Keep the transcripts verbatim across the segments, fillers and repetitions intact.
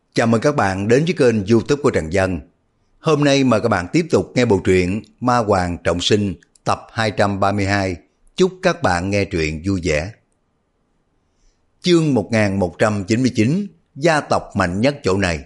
Chào mừng các bạn đến với kênh YouTube của Trần Dân. Hôm nay mời các bạn tiếp tục nghe bộ truyện Ma Hoàng Trọng Sinh tập hai trăm ba mươi hai. Chúc các bạn nghe truyện vui vẻ. Chương một nghìn một trăm chín mươi chín, gia tộc mạnh nhất chỗ này.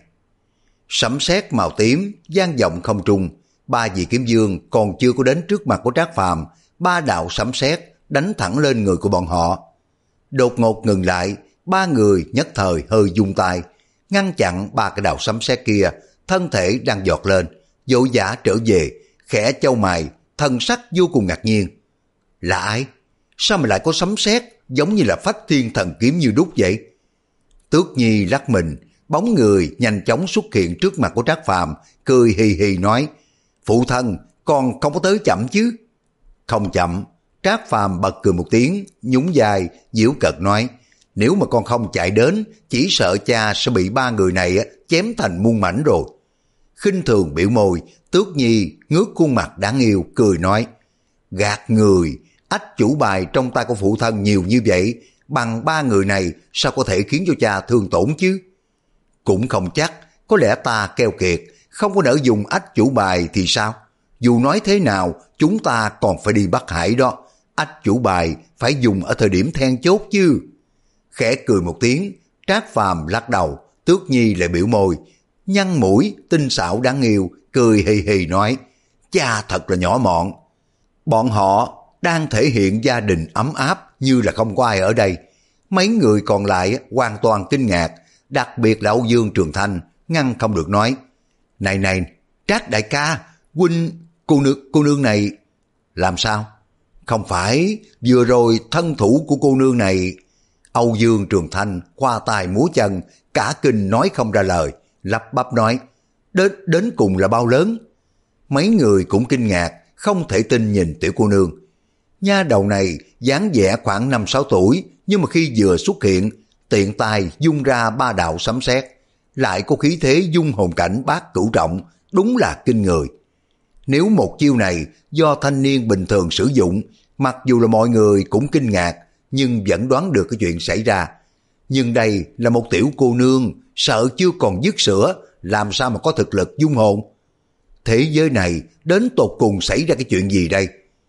Sấm sét màu tím vang vọng không trung, ba vị kiếm vương còn chưa có đến trước mặt của Trác Phàm, ba đạo sấm sét đánh thẳng lên người của bọn họ. Đột ngột ngừng lại, ba người nhất thời hơi vung tay ngăn chặn ba cái đạo sấm sét kia, thân thể đang giọt lên, vội vã trở về, khẽ chau mày, thần sắc vô cùng ngạc nhiên. Là ai? Sao mà lại có sấm sét giống như là phách thiên thần kiếm như đúc vậy? Tước Nhi lắc mình, bóng người nhanh chóng xuất hiện trước mặt của Trác Phàm, cười hì hì nói: Phụ thân, con không có tới chậm chứ? Không chậm. Trác Phàm bật cười một tiếng, nhún vai, giễu cợt nói: Nếu mà con không chạy đến, chỉ sợ cha sẽ bị ba người này chém thành muôn mảnh rồi. Khinh thường biểu môi, Tước Nhi ngước khuôn mặt đáng yêu, cười nói: Gạt người, ách chủ bài trong tay của phụ thân nhiều như vậy, bằng ba người này sao có thể khiến cho cha thương tổn chứ? Cũng không chắc, có lẽ ta keo kiệt, không có nỡ dùng ách chủ bài thì sao? Dù nói thế nào, chúng ta còn phải đi Bắc Hải đó, ách chủ bài phải dùng ở thời điểm then chốt chứ. Khẽ cười một tiếng, Trác Phàm lắc đầu, Tước Nhi lại biểu môi, nhăn mũi, tinh xảo đáng yêu, cười hì hì nói: Cha thật là nhỏ mọn. Bọn họ đang thể hiện gia đình ấm áp như là không có ai ở đây. Mấy người còn lại hoàn toàn kinh ngạc, đặc biệt là Âu Dương Trường Thanh, ngăn không được nói: Này này, Trác đại ca, huynh, cô nương, cô nương này... Làm sao? Không phải vừa rồi thân thủ của cô nương này... Âu Dương Trường Thanh khoa tay múa chân, cả kinh nói không ra lời, lắp bắp nói: Đến, đến cùng là bao lớn? Mấy người cũng kinh ngạc, không thể tin nhìn tiểu cô nương. Nha đầu này dáng vẻ khoảng năm sáu tuổi, nhưng mà khi vừa xuất hiện, tiện tay dung ra ba đạo sấm sét, lại có khí thế dung hồn cảnh bát cửu trọng, đúng là kinh người. Nếu một chiêu này do thanh niên bình thường sử dụng, mặc dù là mọi người cũng kinh ngạc, nhưng vẫn đoán được cái chuyện xảy ra. Nhưng đây là một tiểu cô nương, sợ chưa còn dứt sữa, làm sao mà có thực lực dung hồn? Thế giới này đến tột cùng xảy ra cái chuyện gì đây?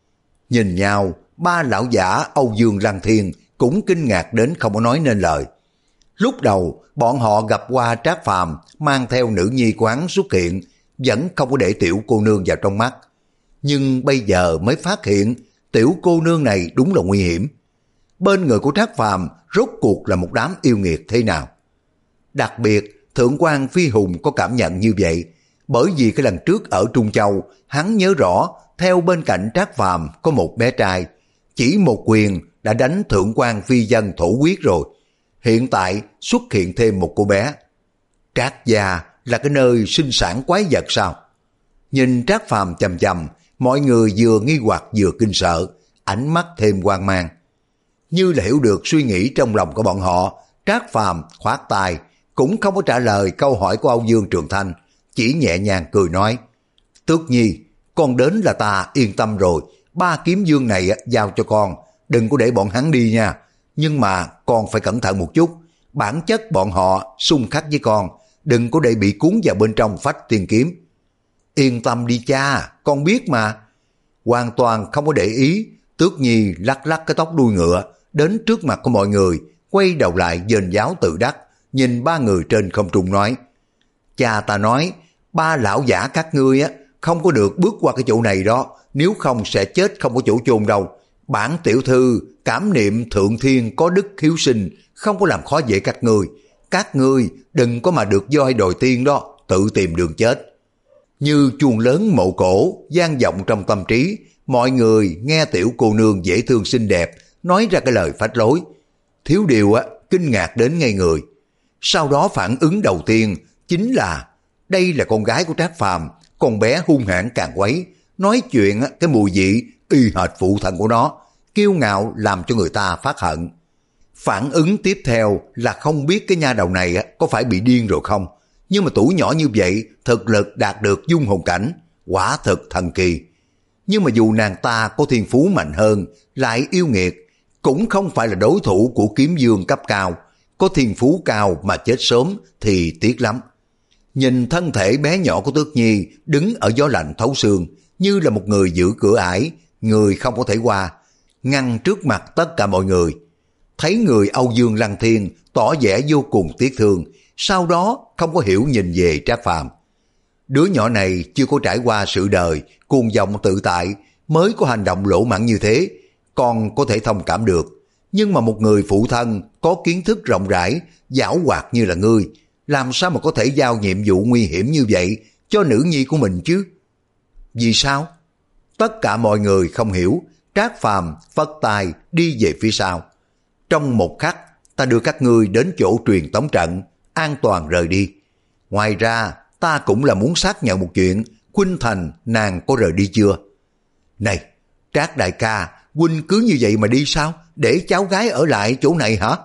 Nhìn nhau, ba lão giả Âu Dương Lăng Thiên cũng kinh ngạc đến không có nói nên lời. Lúc đầu bọn họ gặp qua Trác Phàm mang theo nữ nhi quán xuất hiện, vẫn không có để tiểu cô nương vào trong mắt. Nhưng bây giờ mới phát hiện tiểu cô nương này đúng là nguy hiểm. Bên người của Trác Phàm rốt cuộc là một đám yêu nghiệt thế nào? Đặc biệt Thượng quan Phi Hùng có cảm nhận như vậy, bởi vì cái lần trước ở Trung Châu, hắn nhớ rõ theo bên cạnh Trác Phàm có một bé trai, chỉ một quyền đã đánh Thượng quan Phi Dân thổ huyết rồi. Hiện tại xuất hiện thêm một cô bé. Trác gia là cái nơi sinh sản quái vật sao? Nhìn Trác Phàm chằm chằm, mọi người vừa nghi hoặc vừa kinh sợ, ánh mắt thêm hoang mang. Như là hiểu được suy nghĩ trong lòng của bọn họ, Trác Phàm khoát tay, cũng không có trả lời câu hỏi của Âu Dương Trường Thanh, chỉ nhẹ nhàng cười nói: Tước Nhi, con đến là ta yên tâm rồi, ba kiếm vương này giao cho con, đừng có để bọn hắn đi nha. Nhưng mà con phải cẩn thận một chút, bản chất bọn họ xung khắc với con, đừng có để bị cuốn vào bên trong phách tiên kiếm. Yên tâm đi cha, con biết mà. Hoàn toàn không có để ý, Tước Nhi lắc lắc cái tóc đuôi ngựa, đến trước mặt của mọi người, quay đầu lại dền giáo tự đắc, nhìn ba người trên không trung nói: Cha ta nói, ba lão giả các ngươi á không có được bước qua cái chỗ này đó, nếu không sẽ chết không có chỗ chôn đâu. Bản tiểu thư cảm niệm thượng thiên có đức hiếu sinh, không có làm khó dễ các ngươi. Các ngươi đừng có mà được voi đòi tiên đó, tự tìm đường chết. Như chuông lớn mộ cổ vang vọng trong tâm trí, mọi người nghe tiểu cô nương dễ thương xinh đẹp nói ra cái lời phách lối, thiếu điều á kinh ngạc đến ngây người. Sau đó phản ứng đầu tiên chính là đây là con gái của Trác Phàm, con bé hung hãn càng quấy, nói chuyện cái mùi vị y hệt phụ thân của nó, kiêu ngạo làm cho người ta phát hận. Phản ứng tiếp theo là không biết cái nha đầu này có phải bị điên rồi không, nhưng mà tuổi nhỏ như vậy thực lực đạt được dung hồn cảnh, quả thực thần kỳ. Nhưng mà dù nàng ta có thiên phú mạnh hơn, lại yêu nghiệt, cũng không phải là đối thủ của kiếm vương cấp cao. có thiên phú cao mà chết sớm thì tiếc lắm. Nhìn thân thể bé nhỏ của Tước Nhi đứng ở gió lạnh thấu xương, như là một người giữ cửa ải, người không có thể qua, ngăn trước mặt tất cả mọi người. Thấy người Âu Dương Lăng Thiên tỏ vẻ vô cùng tiếc thương, sau đó không có hiểu nhìn về Trác Phàm. Đứa nhỏ này chưa có trải qua sự đời, cuồng vọng tự tại, mới có hành động lỗ mãng như thế, còn có thể thông cảm được. Nhưng mà một người phụ thân có kiến thức rộng rãi, giảo hoạt như là ngươi, làm sao mà có thể giao nhiệm vụ nguy hiểm như vậy cho nữ nhi của mình chứ? Vì sao? Tất cả mọi người không hiểu. Trác Phàm phất tay đi về phía sau. Trong một khắc, ta đưa các ngươi đến chỗ truyền tống trận, an toàn rời đi. Ngoài ra, ta cũng là muốn xác nhận một chuyện, Khuynh Thành nàng có rời đi chưa? Này, Trác đại ca, huynh cứ như vậy mà đi sao? Để cháu gái ở lại chỗ này hả?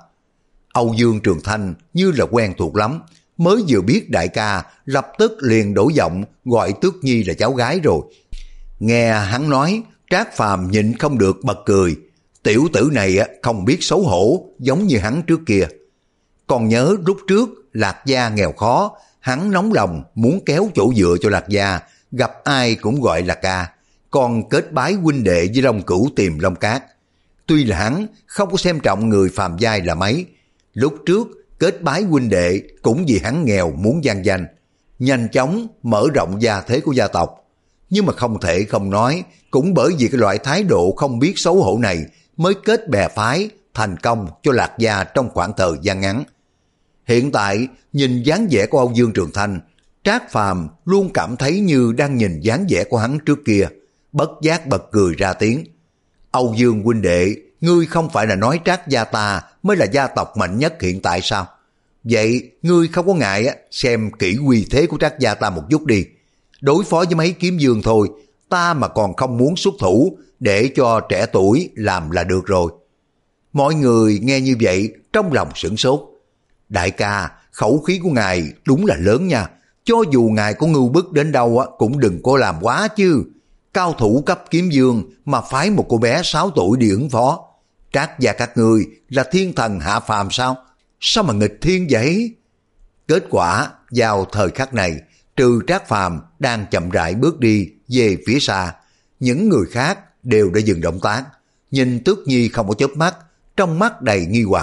Âu Dương Trường Thanh như là quen thuộc lắm, mới vừa biết đại ca lập tức liền đổi giọng gọi Tước Nhi là cháu gái rồi. Nghe hắn nói, Trác Phàm nhịn không được bật cười. Tiểu tử này không biết xấu hổ giống như hắn trước kia. Còn nhớ lúc trước Lạc Gia nghèo khó, hắn nóng lòng muốn kéo chỗ dựa cho Lạc Gia, gặp ai cũng gọi là ca, còn kết bái huynh đệ với Long Cửu tìm Long Cát. Tuy là hắn không có xem trọng người phàm giai là mấy, lúc trước kết bái huynh đệ cũng vì hắn nghèo muốn vang danh, nhanh chóng mở rộng gia thế của gia tộc. Nhưng mà không thể không nói, cũng bởi vì cái loại thái độ không biết xấu hổ này mới kết bè phái thành công cho Lạc Gia trong khoảng thời gian ngắn. Hiện tại nhìn dáng vẻ của Âu Dương Trường Thanh, Trác Phàm luôn cảm thấy như đang nhìn dáng vẻ của hắn trước kia, bất giác bật cười ra tiếng. Âu Dương huynh đệ, ngươi không phải là nói Trác gia ta mới là gia tộc mạnh nhất hiện tại sao? Vậy ngươi không có ngại xem kỹ uy thế của Trác gia ta một chút đi. Đối phó với mấy kiếm dương thôi, ta mà còn không muốn xuất thủ, để cho trẻ tuổi làm là được rồi. Mọi người nghe như vậy trong lòng sửng sốt. Đại ca, khẩu khí của ngài đúng là lớn nha. Cho dù ngài có ngưu bức đến đâu cũng đừng có làm quá chứ. Cao thủ cấp kiếm dương mà phái một cô bé sáu tuổi đi ứng phó. Trác gia các ngươi là thiên thần hạ phàm sao? Sao mà nghịch thiên vậy? Kết quả vào thời khắc này, trừ Trác Phàm đang chậm rãi bước đi về phía xa, những người khác đều đã dừng động tác, nhìn Tước Nhi không có chớp mắt, trong mắt đầy nghi hoặc.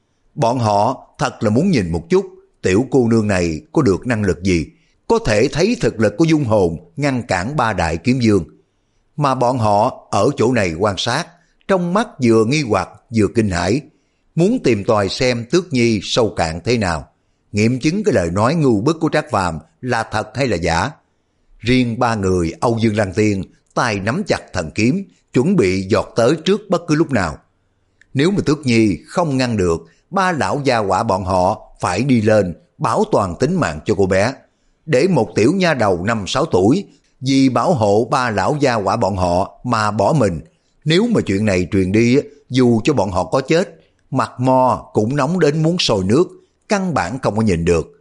Bọn họ thật là muốn nhìn một chút tiểu cô nương này có được năng lực gì, có thể thấy thực lực của dung hồn ngăn cản ba đại kiếm dương. Mà bọn họ ở chỗ này quan sát, trong mắt vừa nghi hoặc vừa kinh hãi, muốn tìm tòi xem Tước Nhi sâu cạn thế nào, nghiệm chứng cái lời nói ngu bức của Trác Phàm là thật hay là giả. Riêng ba người Âu Dương Lăng Thiên tay nắm chặt thần kiếm, chuẩn bị giọt tới trước bất cứ lúc nào. Nếu mà Tước Nhi không ngăn được, ba lão gia hỏa bọn họ phải đi lên bảo toàn tính mạng cho cô bé. Để một tiểu nha đầu năm sáu tuổi vì bảo hộ ba lão gia hỏa bọn họ mà bỏ mình. Nếu mà chuyện này truyền đi, dù cho bọn họ có chết, mặt mo cũng nóng đến muốn sôi nước, căn bản không có nhìn được.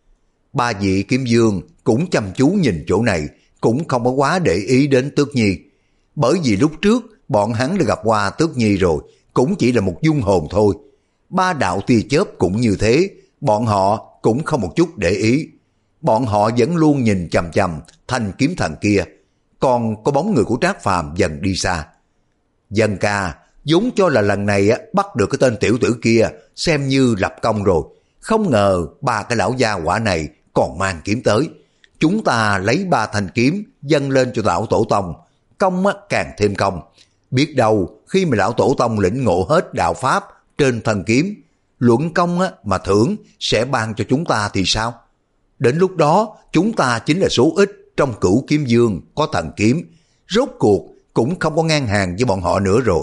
Ba vị kiếm dương cũng chăm chú nhìn chỗ này, cũng không có quá để ý đến Tước Nhi. Bởi vì lúc trước bọn hắn đã gặp qua Tước Nhi rồi, cũng chỉ là một dung hồn thôi. Ba đạo tia chớp cũng như thế, bọn họ cũng không một chút để ý. Bọn họ vẫn luôn nhìn chằm chằm thanh kiếm thần kia, còn có bóng người của Trác Phàm dần đi xa. Dân ca vốn cho là lần này bắt được cái tên tiểu tử kia xem như lập công rồi, không ngờ ba cái lão gia hỏa này còn mang kiếm tới. Chúng ta lấy ba thanh kiếm dâng lên cho lão tổ tông, công càng thêm công. Biết đâu khi mà lão tổ tông lĩnh ngộ hết đạo pháp trên thần kiếm, luận công mà thưởng sẽ ban cho chúng ta thì sao? Đến lúc đó chúng ta chính là số ít trong cửu kiếm dương có thần kiếm, rốt cuộc cũng không có ngang hàng với bọn họ nữa rồi.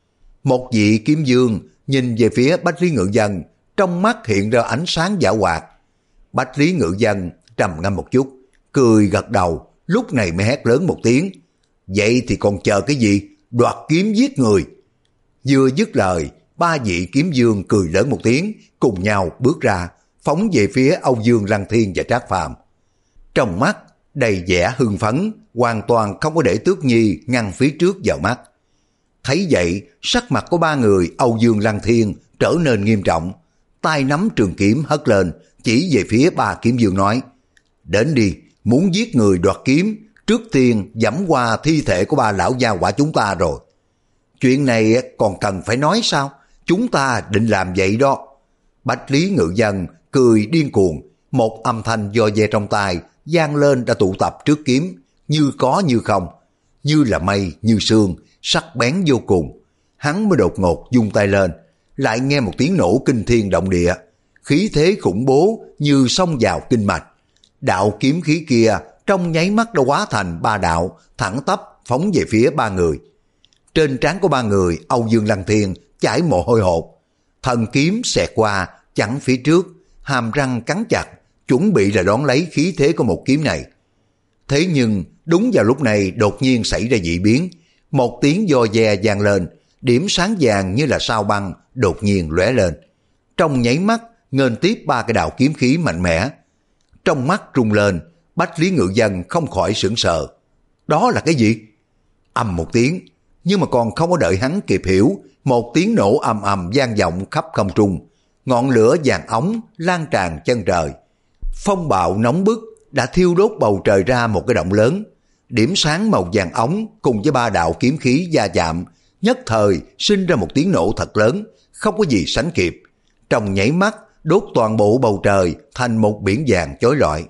Một vị kiếm dương nhìn về phía Bách Lý Ngự Dân, trong mắt hiện ra ánh sáng dã hoạt. Bách Lý Ngự Dân trầm ngâm một chút, cười gật đầu, lúc này mới hét lớn một tiếng. Vậy thì còn chờ cái gì? Đoạt kiếm giết người! Vừa dứt lời, ba vị kiếm dương cười lớn một tiếng, cùng nhau bước ra, phóng về phía Âu Dương Lăng Thiên và Trác Phàm. Trong mắt đầy vẻ hưng phấn, hoàn toàn không có để Tước Nhi ngăn phía trước vào mắt. Thấy vậy, sắc mặt của ba người Âu Dương Lăng Thiên trở nên nghiêm trọng. tay nắm trường kiếm hất lên, chỉ về phía ba kiếm dương nói, đến đi, muốn giết người đoạt kiếm, trước tiên dẫm qua thi thể của ba lão gia hỏa chúng ta rồi. Chuyện này còn cần phải nói sao? Chúng ta định làm vậy đó. Bách Lý Ngự Dân cười điên cuồng, một âm thanh do ve trong tay vang lên đã tụ tập trước kiếm, như có như không, như là mây như sương, sắc bén vô cùng. Hắn mới đột ngột vung tay lên, lại nghe một tiếng nổ kinh thiên động địa, khí thế khủng bố như xông vào kinh mạch. Đạo kiếm khí kia trong nháy mắt đã hóa thành ba đạo, thẳng tắp phóng về phía ba người. Trên trán của ba người, Âu Dương Lăng Thiên chảy mồ hôi hột, thần kiếm xẹt qua chắn phía trước, hàm răng cắn chặt, chuẩn bị là đón lấy khí thế của một kiếm này. Thế nhưng đúng vào lúc này đột nhiên xảy ra dị biến, một tiếng do ve vang lên, điểm sáng vàng như là sao băng đột nhiên lóe lên, trong nháy mắt nghênh tiếp ba cái đạo kiếm khí mạnh mẽ. Trong mắt rung lên, Bách Lý Ngự Dân không khỏi sửng sờ. Đó là cái gì? Ầm một tiếng, nhưng mà còn không có đợi hắn kịp hiểu, một tiếng nổ ầm ầm vang vọng khắp không trung, ngọn lửa vàng óng lan tràn chân trời. Phong bạo nóng bức đã thiêu đốt bầu trời ra một cái động lớn. Điểm sáng màu vàng óng cùng với ba đạo kiếm khí va chạm, nhất thời sinh ra một tiếng nổ thật lớn, không có gì sánh kịp. Trong nháy mắt đốt toàn bộ bầu trời thành một biển vàng chói lọi.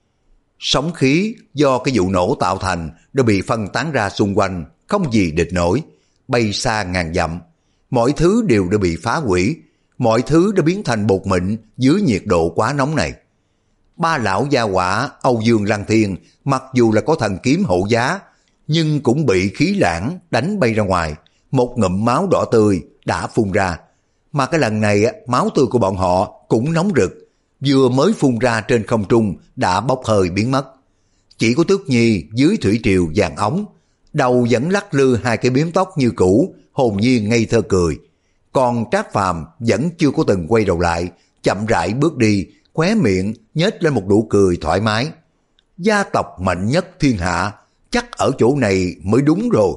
Sóng khí do cái vụ nổ tạo thành đã bị phân tán ra xung quanh, không gì địch nổi, bay xa ngàn dặm. Mọi thứ đều đã bị phá hủy, mọi thứ đã biến thành bột mịn dưới nhiệt độ quá nóng này. Ba lão gia hỏa Âu Dương Lăng Thiên mặc dù là có thần kiếm hộ giá, nhưng cũng bị khí lãng đánh bay ra ngoài, một ngụm máu đỏ tươi đã phun ra. Mà cái lần này máu tươi của bọn họ cũng nóng rực, vừa mới phun ra trên không trung đã bốc hơi biến mất. Chỉ có Tước Nhi dưới thủy triều vàng ống, đầu vẫn lắc lư hai cái biếm tóc như cũ, hồn nhiên ngây thơ cười. Còn Trác Phàm vẫn chưa có từng quay đầu lại, chậm rãi bước đi, khóe miệng nhếch lên một nụ cười thoải mái. Gia tộc mạnh nhất thiên hạ, chắc ở chỗ này mới đúng rồi.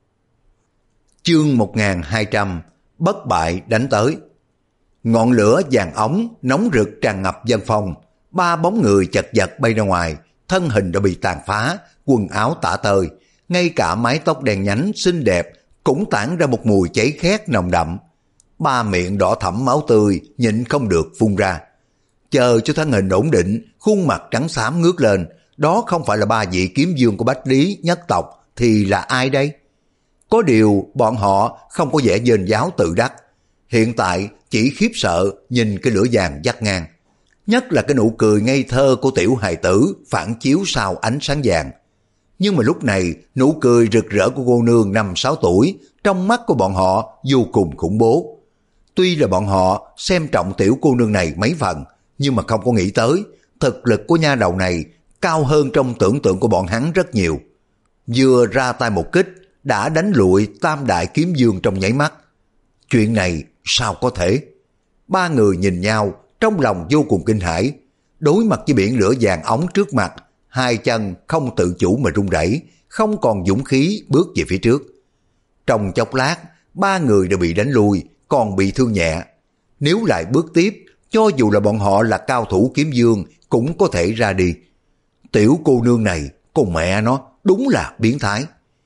Chương một nghìn hai trăm, bất bại đánh tới. Ngọn lửa vàng ống nóng rực tràn ngập dân phong, ba bóng người chật vật bay ra ngoài, thân hình đã bị tàn phá, quần áo tả tơi, ngay cả mái tóc đen nhánh xinh đẹp cũng tản ra một mùi cháy khét nồng đậm. Ba miệng đỏ thẫm máu tươi nhịn không được phun ra. Chờ cho thân hình ổn định, khuôn mặt trắng xám ngước lên, đó không phải là ba vị kiếm vương của Bách Lý nhất tộc thì là ai đây? Có điều bọn họ không có vẻ dên giáo tự đắc, hiện tại chỉ khiếp sợ nhìn cái lửa vàng vắt ngang, nhất là cái nụ cười ngây thơ của tiểu hài tử phản chiếu sau ánh sáng vàng. Nhưng mà lúc này nụ cười rực rỡ của cô nương năm sáu tuổi trong mắt của bọn họ vô cùng khủng bố. Tuy là bọn họ xem trọng tiểu cô nương này mấy phần, nhưng mà không có nghĩ tới thực lực của nha đầu này cao hơn trong tưởng tượng của bọn hắn rất nhiều. Vừa ra tay một kích đã đánh lụi tam đại kiếm vương trong nháy mắt. Chuyện này sao có thể? Ba người nhìn nhau trong lòng vô cùng kinh hãi, đối mặt với biển lửa vàng óng trước mặt, hai chân không tự chủ mà run rẩy, không còn dũng khí bước về phía trước. Trong chốc lát, ba người đều bị đánh lui, còn bị thương nhẹ. Nếu lại bước tiếp, cho dù là bọn họ là cao thủ kiếm vương cũng có thể ra đi. Tiểu cô nương này, con mẹ nó, đúng là biến thái.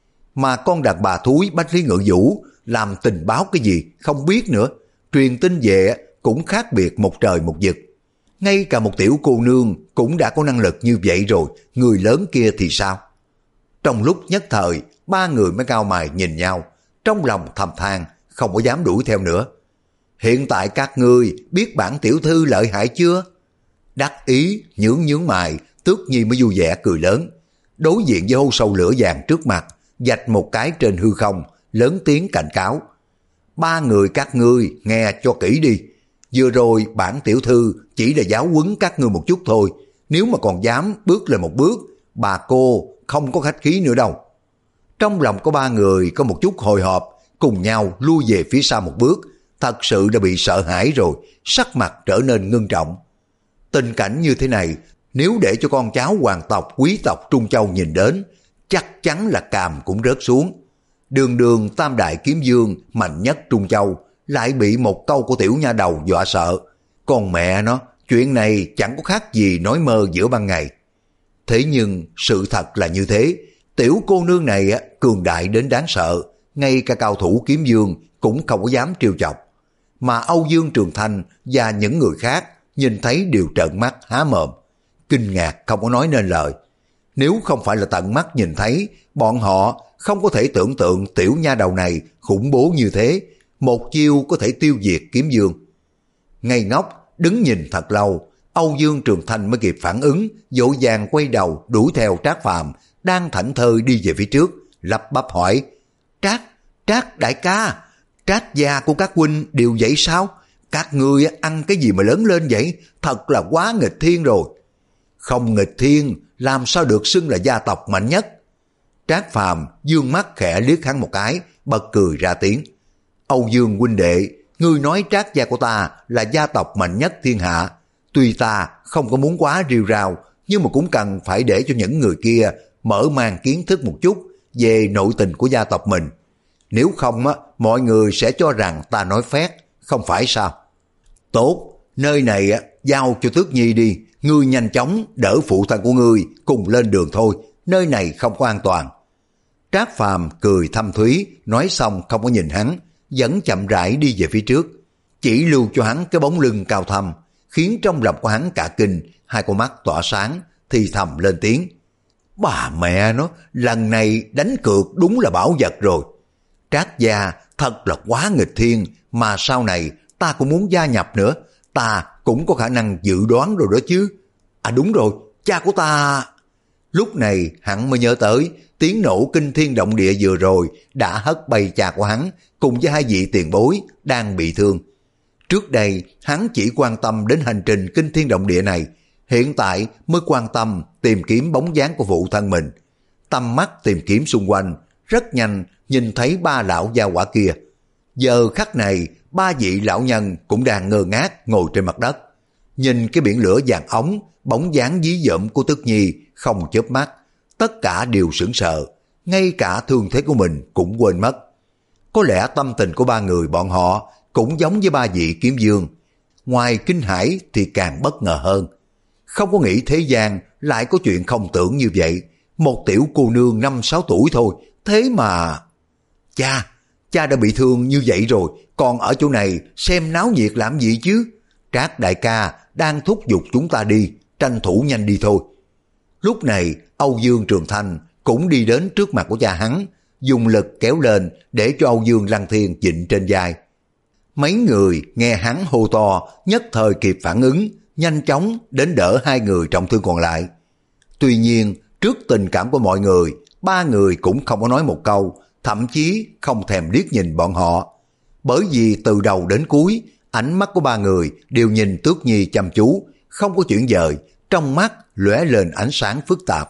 Mà con đàn bà thúi Bách Lý Ngự Vũ làm tình báo cái gì không biết nữa, truyền tin về cũng khác biệt một trời một vực. Ngay cả một tiểu cô nương cũng đã có năng lực như vậy rồi, người lớn kia thì sao? Trong lúc nhất thời, ba người mới cao mày nhìn nhau, trong lòng thầm than, không có dám đuổi theo nữa. Hiện tại các ngươi biết bản tiểu thư lợi hại chưa? Đắc ý, nhướng nhướng mày, Tước Nhi mới vui vẻ cười lớn. Đối diện với hô sâu lửa vàng trước mặt, vạch một cái trên hư không, lớn tiếng cảnh cáo. Ba người các ngươi nghe cho kỹ đi. Vừa rồi bản tiểu thư chỉ là giáo huấn các ngươi một chút thôi. Nếu mà còn dám bước lên một bước, bà cô không có khách khí nữa đâu. Trong lòng có ba người có một chút hồi hộp, cùng nhau lui về phía sau một bước. Thật sự đã bị sợ hãi rồi, sắc mặt trở nên ngưng trọng. Tình cảnh như thế này, nếu để cho con cháu hoàng tộc quý tộc Trung Châu nhìn đến, chắc chắn là càm cũng rớt xuống. Đường đường tam đại kiếm vương mạnh nhất Trung Châu lại bị một câu của tiểu nha đầu dọa sợ, Con mẹ nó, chuyện này chẳng có khác gì nói mơ giữa ban ngày. Thế nhưng sự thật là như thế, tiểu cô nương này cường đại đến đáng sợ, ngay cả cao thủ kiếm dương cũng không có dám trêu chọc. Mà Âu Dương Trường Thanh và những người khác nhìn thấy đều trợn mắt há mồm, kinh ngạc không có nói nên lời. Nếu không phải là tận mắt nhìn thấy, bọn họ không có thể tưởng tượng tiểu nha đầu này khủng bố như thế, một chiêu có thể tiêu diệt kiếm dương. Ngây ngốc đứng nhìn thật lâu, Âu Dương Trường Thanh mới kịp phản ứng, vội vàng quay đầu đuổi theo Trác Phàm đang thảnh thơi đi về phía trước, lắp bắp hỏi: Trác, Trác đại ca, Trác gia của các huynh đều vậy sao? Các ngươi ăn cái gì mà lớn lên vậy? Thật là quá nghịch thiên rồi. Không nghịch thiên, làm sao được xưng là gia tộc mạnh nhất? Trác Phàm dương mắt khẽ liếc hắn một cái, bật cười ra tiếng: Âu Dương huynh đệ, ngươi nói Trác gia của ta là gia tộc mạnh nhất thiên hạ. Tuy ta không có muốn quá rêu rao, nhưng mà cũng cần phải để cho những người kia mở mang kiến thức một chút về nội tình của gia tộc mình. Nếu không á, mọi người sẽ cho rằng ta nói phét, không phải sao? Tốt, nơi này á, giao cho Tước Nhi đi, ngươi nhanh chóng đỡ phụ thân của ngươi cùng lên đường thôi, nơi này không có an toàn. Trác Phàm cười thâm thúy, nói xong không có nhìn hắn, vẫn chậm rãi đi về phía trước, chỉ lưu cho hắn cái bóng lưng cao thâm, khiến trong lòng của hắn cả kinh, hai con mắt tỏa sáng, thì thầm lên tiếng: Bà mẹ nó, lần này đánh cược đúng là bảo vật rồi. Trác gia thật là quá nghịch thiên, mà sau này ta cũng muốn gia nhập nữa, ta cũng có khả năng dự đoán rồi đó chứ. À đúng rồi, cha của ta... Lúc này hắn mới nhớ tới tiếng nổ kinh thiên động địa vừa rồi đã hất bay cha của hắn cùng với hai vị tiền bối đang bị thương. Trước đây hắn chỉ quan tâm đến hành trình kinh thiên động địa này, hiện tại mới quan tâm tìm kiếm bóng dáng của phụ thân mình. Tầm mắt tìm kiếm xung quanh, rất nhanh nhìn thấy ba lão gia hỏa kia. Giờ khắc này, ba vị lão nhân cũng đang ngơ ngác ngồi trên mặt đất. Nhìn cái biển lửa vàng ống, bóng dáng dí dợm của Tước Nhi không chớp mắt, tất cả đều sững sờ, ngay cả thương thế của mình cũng quên mất. Có lẽ tâm tình của ba người bọn họ cũng giống với ba vị kiếm dương, ngoài kinh hãi thì càng bất ngờ hơn. Không có nghĩ thế gian lại có chuyện không tưởng như vậy, một tiểu cô nương năm sáu tuổi thôi, thế mà... Cha, cha đã bị thương như vậy rồi, còn ở chỗ này xem náo nhiệt làm gì chứ? Trác đại ca đang thúc giục chúng ta đi, tranh thủ nhanh đi thôi. Lúc này Âu Dương Trường Thanh cũng đi đến trước mặt của cha hắn, dùng lực kéo lên để cho Âu Dương Lăng Thiên dịnh trên vai. Mấy người nghe hắn hô to, nhất thời kịp phản ứng, nhanh chóng đến đỡ hai người trọng thương còn lại. Tuy nhiên, trước tình cảm của mọi người, ba người cũng không có nói một câu, thậm chí không thèm liếc nhìn bọn họ. Bởi vì từ đầu đến cuối, ánh mắt của ba người đều nhìn Tước Nhi chăm chú, không có chuyển dời, trong mắt lóe lên ánh sáng phức tạp.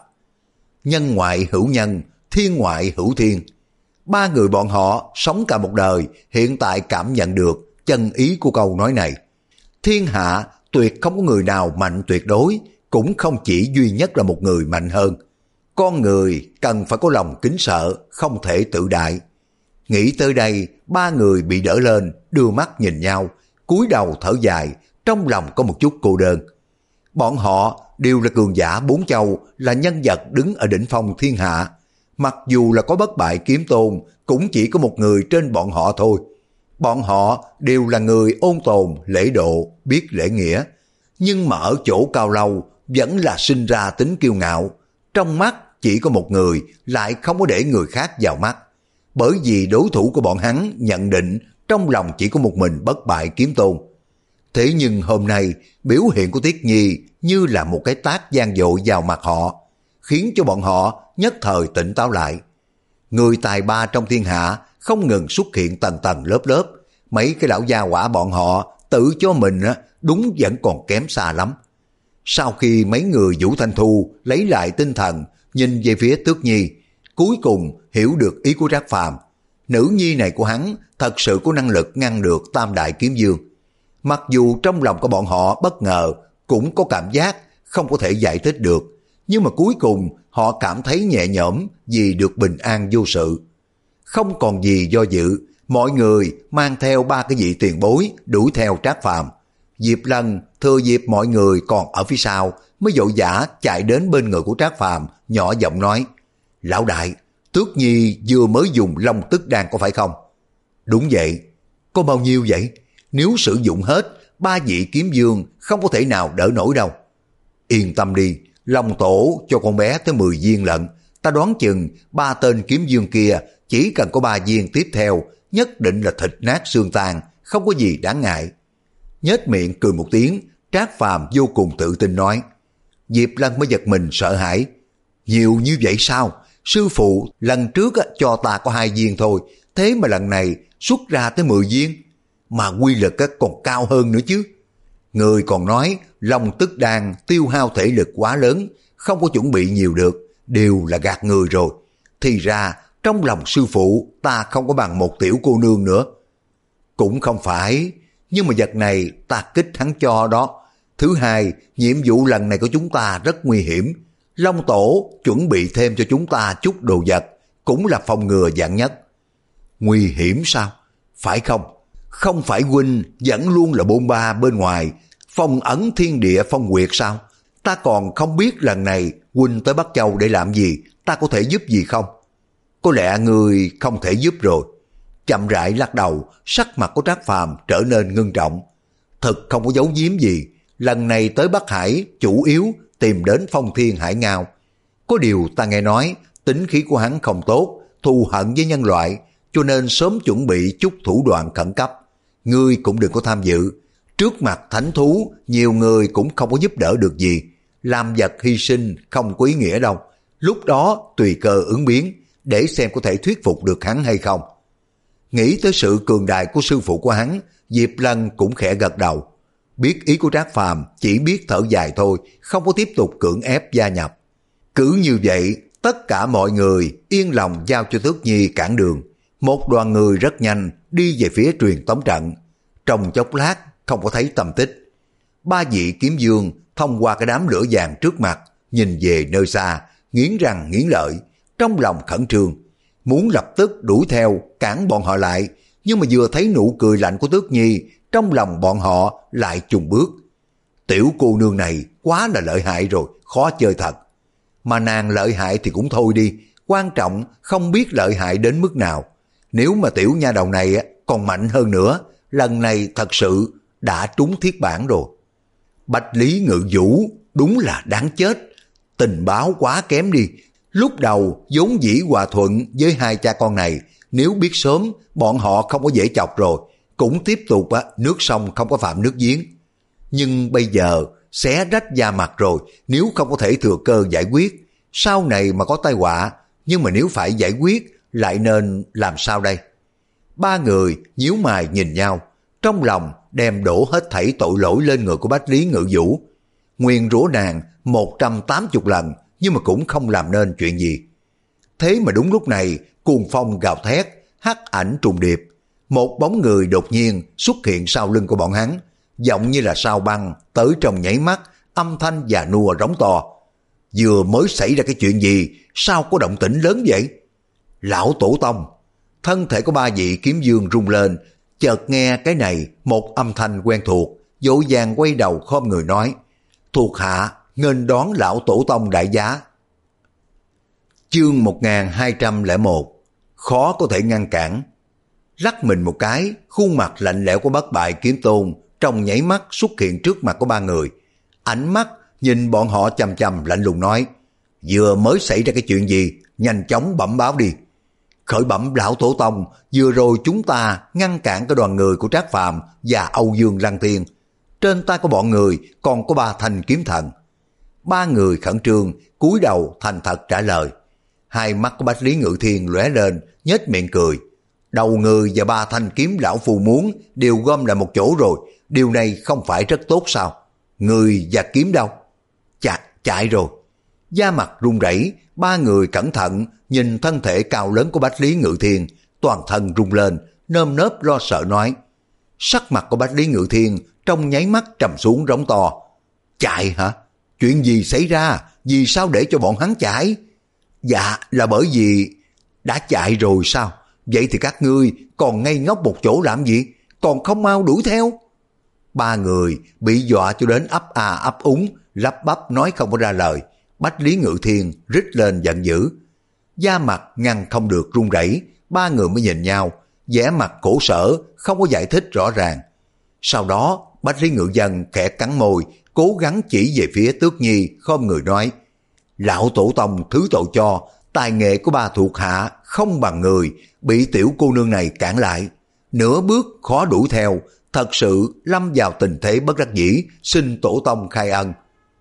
Nhân ngoại hữu nhân, thiên ngoại hữu thiên. Ba người bọn họ sống cả một đời, hiện tại cảm nhận được chân ý của câu nói này. Thiên hạ tuyệt không có người nào mạnh tuyệt đối, cũng không chỉ duy nhất là một người mạnh hơn. Con người cần phải có lòng kính sợ, không thể tự đại. Nghĩ tới đây, ba người bị đỡ lên, đưa mắt nhìn nhau, cúi đầu thở dài, trong lòng có một chút cô đơn. Bọn họ đều là cường giả bốn châu, là nhân vật đứng ở đỉnh phong thiên hạ. Mặc dù là có bất bại kiếm tôn, cũng chỉ có một người trên bọn họ thôi. Bọn họ đều là người ôn tồn, lễ độ, biết lễ nghĩa. Nhưng mà ở chỗ cao lâu, vẫn là sinh ra tính kiêu ngạo. Trong mắt chỉ có một người, lại không có để người khác vào mắt. Bởi vì đối thủ của bọn hắn nhận định trong lòng chỉ có một mình bất bại kiếm tôn. Thế nhưng hôm nay, biểu hiện của Tiết Nhi như là một cái tát gian dội vào mặt họ, khiến cho bọn họ nhất thời tỉnh táo lại. Người tài ba trong thiên hạ không ngừng xuất hiện tầng tầng lớp lớp, mấy cái lão gia hỏa bọn họ tự cho mình đúng vẫn còn kém xa lắm. Sau khi mấy người Vũ Thanh Thu lấy lại tinh thần, nhìn về phía Tước Nhi, cuối cùng hiểu được ý của Trác Phàm. Nữ nhi này của hắn thật sự có năng lực ngăn được Tam Đại Kiếm Dương. Mặc dù trong lòng của bọn họ bất ngờ, cũng có cảm giác không có thể giải thích được, nhưng mà cuối cùng họ cảm thấy nhẹ nhõm vì được bình an vô sự. Không còn gì do dự, mọi người mang theo ba cái vị tiền bối đuổi theo Trác Phàm. Diệp Lân thừa dịp mọi người còn ở phía sau mới vội vã chạy đến bên người của Trác Phàm, nhỏ giọng nói: Lão đại, Tước Nhi vừa mới dùng Long Tức Đan có phải không? Đúng vậy. Có bao nhiêu vậy? Nếu sử dụng hết, ba vị kiếm vương không có thể nào đỡ nổi đâu. Yên tâm đi, Long Tổ cho con bé tới mười viên lận. Ta đoán chừng ba tên kiếm vương kia chỉ cần có ba viên tiếp theo nhất định là thịt nát xương tan, không có gì đáng ngại. Nhếch miệng cười một tiếng, Trác Phàm vô cùng tự tin nói. Diệp Lân mới giật mình sợ hãi. Nhiều như vậy sao? Sư phụ lần trước cho ta có hai viên thôi, thế mà lần này xuất ra tới mười viên, mà quy lực còn cao hơn nữa chứ. Người còn nói Long Tức Đan tiêu hao thể lực quá lớn, không có chuẩn bị nhiều được, đều là gạt người rồi. Thì ra trong lòng sư phụ ta không có bằng một tiểu cô nương nữa. Cũng không phải, nhưng mà vật này ta kích hắn cho đó. Thứ hai, nhiệm vụ lần này của chúng ta rất nguy hiểm. Long Tổ chuẩn bị thêm cho chúng ta chút đồ vật, cũng là phòng ngừa vạn nhất. Nguy hiểm sao? Phải không? Không phải huynh vẫn luôn là bôn ba bên ngoài, phong ấn thiên địa phong quyệt sao? Ta còn không biết lần này huynh tới Bắc Châu để làm gì, ta có thể giúp gì không? Có lẽ người không thể giúp rồi. Chậm rãi lắc đầu, sắc mặt của Trác Phàm trở nên ngưng trọng. Thật không có giấu giếm gì, lần này tới Bắc Hải chủ yếu tìm đến Phong Thiên Hải Ngao. Có điều ta nghe nói tính khí của hắn không tốt, thù hận với nhân loại, cho nên sớm chuẩn bị chút thủ đoạn khẩn cấp. Ngươi cũng đừng có tham dự. Trước mặt thánh thú, nhiều người cũng không có giúp đỡ được gì. Làm vật hy sinh không có ý nghĩa đâu. Lúc đó tùy cơ ứng biến, để xem có thể thuyết phục được hắn hay không. Nghĩ tới sự cường đại của sư phụ của hắn, Diệp Lân cũng khẽ gật đầu. Biết ý của Trác Phàm, chỉ biết thở dài thôi, không có tiếp tục cưỡng ép gia nhập. Cứ như vậy, tất cả mọi người yên lòng giao cho Tước Nhi cản đường. Một đoàn người rất nhanh đi về phía truyền tống trận. Trong chốc lát không có thấy tầm tích. Ba vị kiếm vương thông qua cái đám lửa vàng trước mặt, nhìn về nơi xa, nghiến răng nghiến lợi, trong lòng khẩn trương, muốn lập tức đuổi theo cản bọn họ lại, nhưng mà vừa thấy nụ cười lạnh của Tước Nhi, trong lòng bọn họ lại chùng bước. Tiểu cô nương này quá là lợi hại rồi, khó chơi thật. Mà nàng lợi hại thì cũng thôi đi, quan trọng không biết lợi hại đến mức nào. Nếu mà tiểu nha đầu này còn mạnh hơn nữa, lần này thật sự đã trúng thiết bản rồi. Bạch Lý Ngự Vũ đúng là đáng chết, tình báo quá kém đi. Lúc đầu vốn dĩ hòa thuận với hai cha con này, nếu biết sớm bọn họ không có dễ chọc rồi, cũng tiếp tục á, nước sông không có phạm nước giếng. Nhưng bây giờ xé rách da mặt rồi, nếu không có thể thừa cơ giải quyết, sau này mà có tai họa, nhưng mà nếu phải giải quyết lại nên làm sao đây? Ba người nhíu mày nhìn nhau, trong lòng đem đổ hết thảy tội lỗi lên người của Bách Lý Ngự Vũ. Nguyền rủa nàng một trăm tám mươi lần, nhưng mà cũng không làm nên chuyện gì. Thế mà đúng lúc này, cuồng phong gào thét, hắc ảnh trùng điệp. Một bóng người đột nhiên xuất hiện sau lưng của bọn hắn, giọng như là sao băng, tới trong nháy mắt, âm thanh già nua rống to. Vừa mới xảy ra cái chuyện gì, sao có động tĩnh lớn vậy? Lão Tổ Tông. Thân thể của ba vị kiếm vương rung lên, chợt nghe cái này một âm thanh quen thuộc, vội vàng quay đầu khom người nói: thuộc hạ nghênh đón Lão Tổ Tông đại giá. Chương một nghìn hai trăm lẻ một. Khó có thể ngăn cản. Lắc mình một cái, khuôn mặt lạnh lẽo của Bất Bại Kiếm Tôn trong nháy mắt xuất hiện trước mặt của ba người. Ánh mắt nhìn bọn họ chằm chằm lạnh lùng nói: vừa mới xảy ra cái chuyện gì, nhanh chóng bẩm báo đi. Khởi bẩm Lão Tổ Tông, vừa rồi chúng ta ngăn cản cái đoàn người của Trác Phàm và Âu Dương Lăng Thiên. Trên tay của bọn người còn có ba thanh kiếm thần. Ba người khẩn trương cúi đầu thành thật trả lời. Hai mắt của Bách Lý Ngự Thiên lóe lên, nhếch miệng cười. Đầu người và ba thanh kiếm lão phù muốn đều gom lại một chỗ rồi, điều này không phải rất tốt sao? Người và kiếm đâu? Chạy, chạy rồi. Da mặt run rẩy, ba người cẩn thận nhìn thân thể cao lớn của Bách Lý Ngự Thiên, toàn thân rung lên, nơm nớp lo sợ nói. Sắc mặt của Bách Lý Ngự Thiên trong nháy mắt trầm xuống rống to. Chạy hả? Chuyện gì xảy ra? Vì sao để cho bọn hắn chạy? Dạ là bởi vì đã chạy rồi sao? Vậy thì các ngươi còn ngây ngốc một chỗ làm gì? Còn không mau đuổi theo? Ba người bị dọa cho đến ấp à ấp úng, lắp bắp nói không có ra lời. Bách Lý Ngự Thiên rít lên giận dữ. Da mặt ngăn không được run rẩy, ba người mới nhìn nhau, vẻ mặt khổ sở, không có giải thích rõ ràng. Sau đó, Bách Lý Ngự Dân khẽ cắn môi, cố gắng chỉ về phía Tước Nhi, không người nói: Lão tổ tông thứ tội cho, tài nghệ của ba thuộc hạ không bằng người, bị tiểu cô nương này cản lại. Nửa bước khó đuổi theo, thật sự lâm vào tình thế bất đắc dĩ, xin tổ tông khai ân.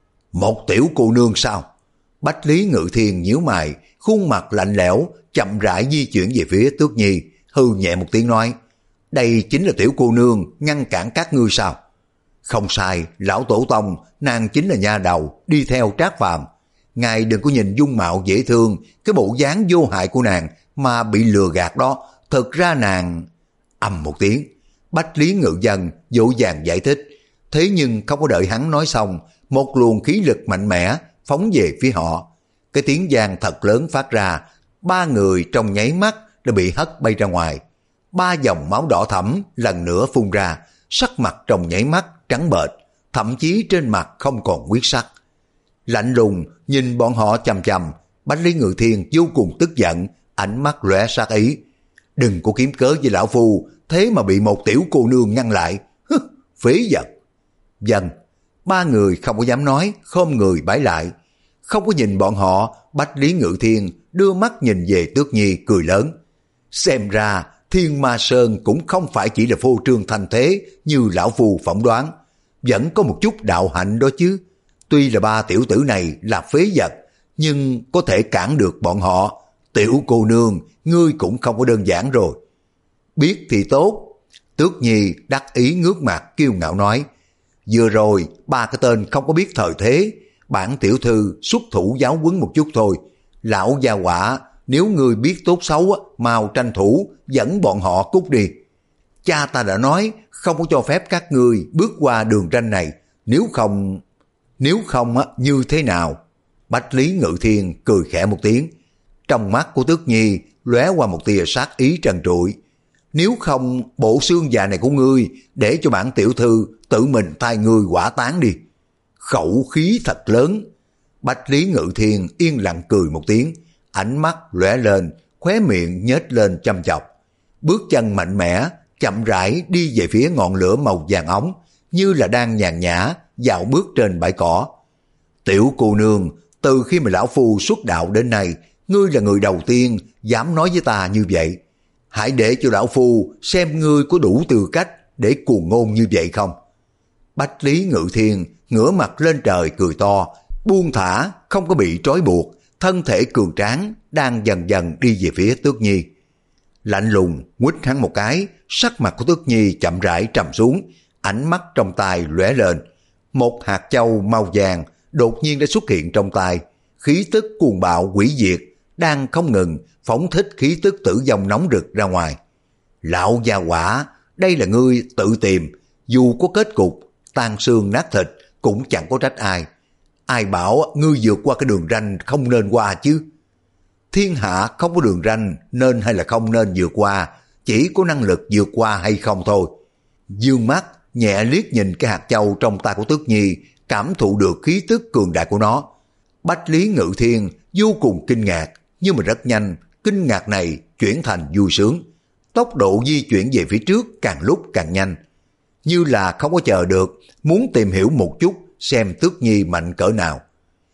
Một tiểu cô nương sao? Bách Lý Ngự Thiên nhíu mày, khuôn mặt lạnh lẽo, chậm rãi di chuyển về phía Tước Nhi, hư nhẹ một tiếng nói: Đây chính là tiểu cô nương ngăn cản các ngươi sao? Không sai, lão tổ tông, nàng chính là nha đầu đi theo Trác Phàm. Ngài đừng có nhìn dung mạo dễ thương, cái bộ dáng vô hại của nàng mà bị lừa gạt đó. Thật ra nàng... Ầm một tiếng, Bách Lý Ngự Dân vội vàng giải thích. Thế nhưng không có đợi hắn nói xong, một luồng khí lực mạnh mẽ phóng về phía họ. Cái tiếng vang thật lớn phát ra, ba người trong nháy mắt đã bị hất bay ra ngoài. Ba dòng máu đỏ thẫm lần nữa phun ra, sắc mặt trong nháy mắt trắng bệch, thậm chí trên mặt không còn huyết sắc. Lạnh lùng nhìn bọn họ chằm chằm, Bách Lý Ngự Thiên vô cùng tức giận, ánh mắt lóe sát ý. Đừng có kiếm cớ với lão phu, thế mà bị một tiểu cô nương ngăn lại. Hứ, phế vật. Dân, ba người không có dám nói, khom người bái lại. Không có nhìn bọn họ, Bách Lý Ngự Thiên đưa mắt nhìn về Tước Nhi cười lớn. Xem ra Thiên Ma Sơn cũng không phải chỉ là phô trương thanh thế như lão phu phỏng đoán, vẫn có một chút đạo hạnh đó chứ. Tuy là ba tiểu tử này là phế vật, nhưng có thể cản được bọn họ. Tiểu cô nương, ngươi cũng không có đơn giản rồi. Biết thì tốt. Tước Nhi đắc ý ngước mặt kiêu ngạo nói: Vừa rồi ba cái tên không có biết thời thế, bản tiểu thư xuất thủ giáo huấn một chút thôi. Lão gia hỏa, nếu ngươi biết tốt xấu, mau tranh thủ dẫn bọn họ cút đi. Cha ta đã nói không có cho phép các ngươi bước qua đường ranh này, nếu không... Nếu không như thế nào? Bách Lý Ngự Thiên cười khẽ một tiếng. Trong mắt của Tước Nhi lóe qua một tia sát ý trần trụi. Nếu không, bộ xương già này của ngươi để cho bản tiểu thư tự mình thay ngươi hỏa táng đi. Khẩu khí thật lớn. Bách Lý Ngự Thiên yên lặng cười một tiếng, ánh mắt lóe lên, khóe miệng nhếch lên chăm chọc. Bước chân mạnh mẽ, chậm rãi đi về phía ngọn lửa màu vàng óng, như là đang nhàn nhã dạo bước trên bãi cỏ. Tiểu cô nương, từ khi mà lão phu xuất đạo đến nay, ngươi là người đầu tiên dám nói với ta như vậy. Hãy để cho lão phu xem ngươi có đủ tư cách để cuồng ngôn như vậy không. Bách Lý Ngự Thiên ngửa mặt lên trời cười to, buông thả, không có bị trói buộc, thân thể cường tráng đang dần dần đi về phía Tước Nhi. Lạnh lùng quýt hắn một cái, sắc mặt của Tước Nhi chậm rãi trầm xuống, ánh mắt trong tay lóe lên. Một hạt châu màu vàng đột nhiên đã xuất hiện trong tay, khí tức cuồng bạo quỷ diệt đang không ngừng phóng thích khí tức tử vong nóng rực ra ngoài. Lão gia hỏa, đây là ngươi tự tìm, dù có kết cục tan xương nát thịt cũng chẳng có trách ai. Ai bảo ngươi vượt qua cái đường ranh không nên qua chứ? Thiên hạ không có đường ranh nên hay là không nên vượt qua, chỉ có năng lực vượt qua hay không thôi. Dương mắt nhẹ liếc nhìn cái hạt châu trong tay của Tước Nhi, cảm thụ được khí tức cường đại của nó. Bách Lý Ngự Thiên vô cùng kinh ngạc, nhưng mà rất nhanh, kinh ngạc này chuyển thành vui sướng. Tốc độ di chuyển về phía trước càng lúc càng nhanh, như là không có chờ được, muốn tìm hiểu một chút xem Tước Nhi mạnh cỡ nào.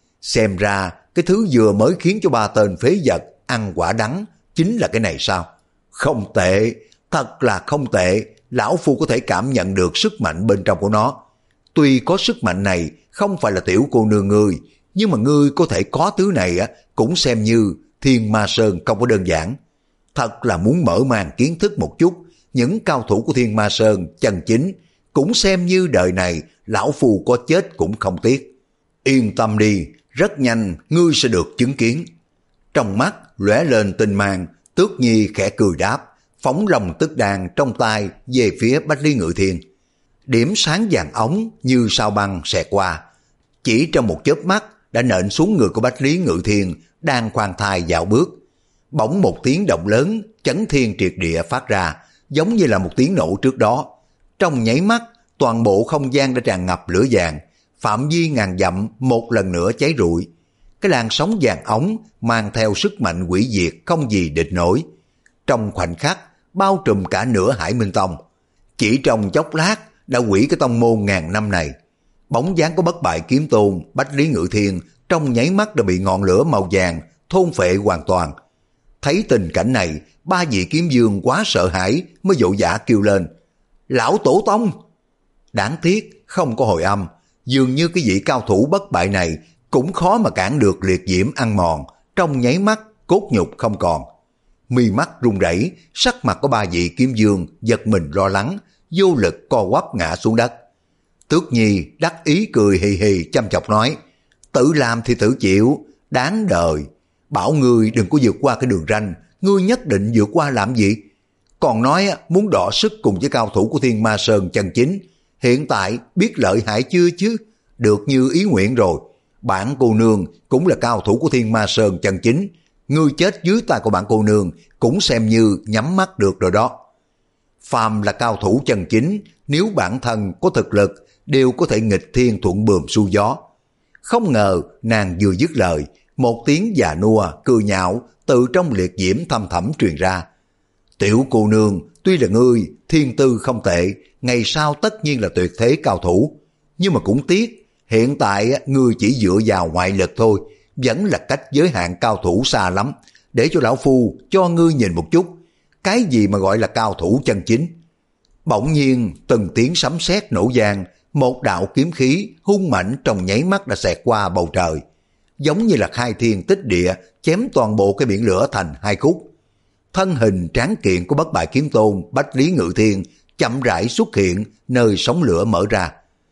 Xem ra cái thứ vừa mới khiến cho ba tên phế vật ăn quả đắng chính là cái này sao? Không tệ, thật là không tệ. Lão phu có thể cảm nhận được sức mạnh bên trong của nó. Tuy có sức mạnh này không phải là tiểu cô nương ngươi, nhưng mà ngươi có thể có thứ này á, cũng xem như Thiên Ma Sơn không có đơn giản. Thật là muốn mở màn kiến thức một chút những cao thủ của Thiên Ma Sơn chân chính, cũng xem như đời này lão phu có chết cũng không tiếc. Yên tâm đi, rất nhanh ngươi sẽ được chứng kiến. Trong mắt lóe lên tinh mang, Tước Nhi khẽ cười đáp, phóng lòng tức đàn trong tay về phía Bách Lý Ngự Thiên. Điểm sáng vàng ống như sao băng xẹt qua, chỉ trong một chớp mắt đã nện xuống người của Bách Lý Ngự Thiên đang khoan thai dạo bước. Bỗng một tiếng động lớn chấn thiên triệt địa phát ra, giống như là một tiếng nổ trước đó. Trong nháy mắt, toàn bộ không gian đã tràn ngập lửa vàng, phạm vi ngàn dặm một lần nữa cháy rụi. Cái làn sóng vàng ống mang theo sức mạnh hủy diệt không gì địch nổi. Trong khoảnh khắc, bao trùm cả nửa Hải Minh Tông. Chỉ trong chốc lát đã hủy cái tông môn ngàn năm này. Bóng dáng của Bất Bại Kiếm Tôn, Bách Lý Ngự Thiên trong nháy mắt đã bị ngọn lửa màu vàng thôn phệ hoàn toàn. Thấy tình cảnh này, ba vị kiếm vương quá sợ hãi mới vội vã kêu lên: Lão Tổ Tông! Đáng tiếc không có hồi âm, dường như cái vị cao thủ bất bại này cũng khó mà cản được liệt diễm ăn mòn, trong nháy mắt cốt nhục không còn. Mi mắt run rẩy, sắc mặt của ba vị kiếm vương giật mình lo lắng, vô lực co quắp ngã xuống đất. Tước Nhi đắc ý cười hì hì chăm chọc nói: Tự làm thì tự chịu, đáng đời. Bảo ngươi đừng có vượt qua cái đường ranh, ngươi nhất định vượt qua làm gì? Còn nói muốn đọ sức cùng với cao thủ của Thiên Ma Sơn chân chính, hiện tại biết lợi hại chưa chứ? Được như ý nguyện rồi. Bản cô nương cũng là cao thủ của Thiên Ma Sơn chân chính, ngươi chết dưới tay của bản cô nương cũng xem như nhắm mắt được rồi đó. Phàm là cao thủ chân chính, nếu bản thân có thực lực đều có thể nghịch thiên thuận buồm xuôi gió. Không ngờ nàng vừa dứt lời, một tiếng già nua cười nhạo từ trong liệt diễm thâm thẳm truyền ra: Tiểu cô nương, tuy là ngươi thiên tư không tệ, ngày sau tất nhiên là tuyệt thế cao thủ, nhưng mà cũng tiếc hiện tại ngươi chỉ dựa vào ngoại lực thôi, vẫn là cách giới hạn cao thủ xa lắm. Để cho lão phu cho ngươi nhìn một chút, cái gì mà gọi là cao thủ chân chính. Bỗng nhiên từng tiếng sấm sét nổ vang, một đạo kiếm khí hung mạnh trong nháy mắt đã xẹt qua bầu trời, giống như là khai thiên tích địa, chém toàn bộ cái biển lửa thành hai khúc. Thân hình tráng kiện của Bất Bại Kiếm Tôn Bách Lý Ngự Thiên chậm rãi xuất hiện nơi sóng lửa mở ra,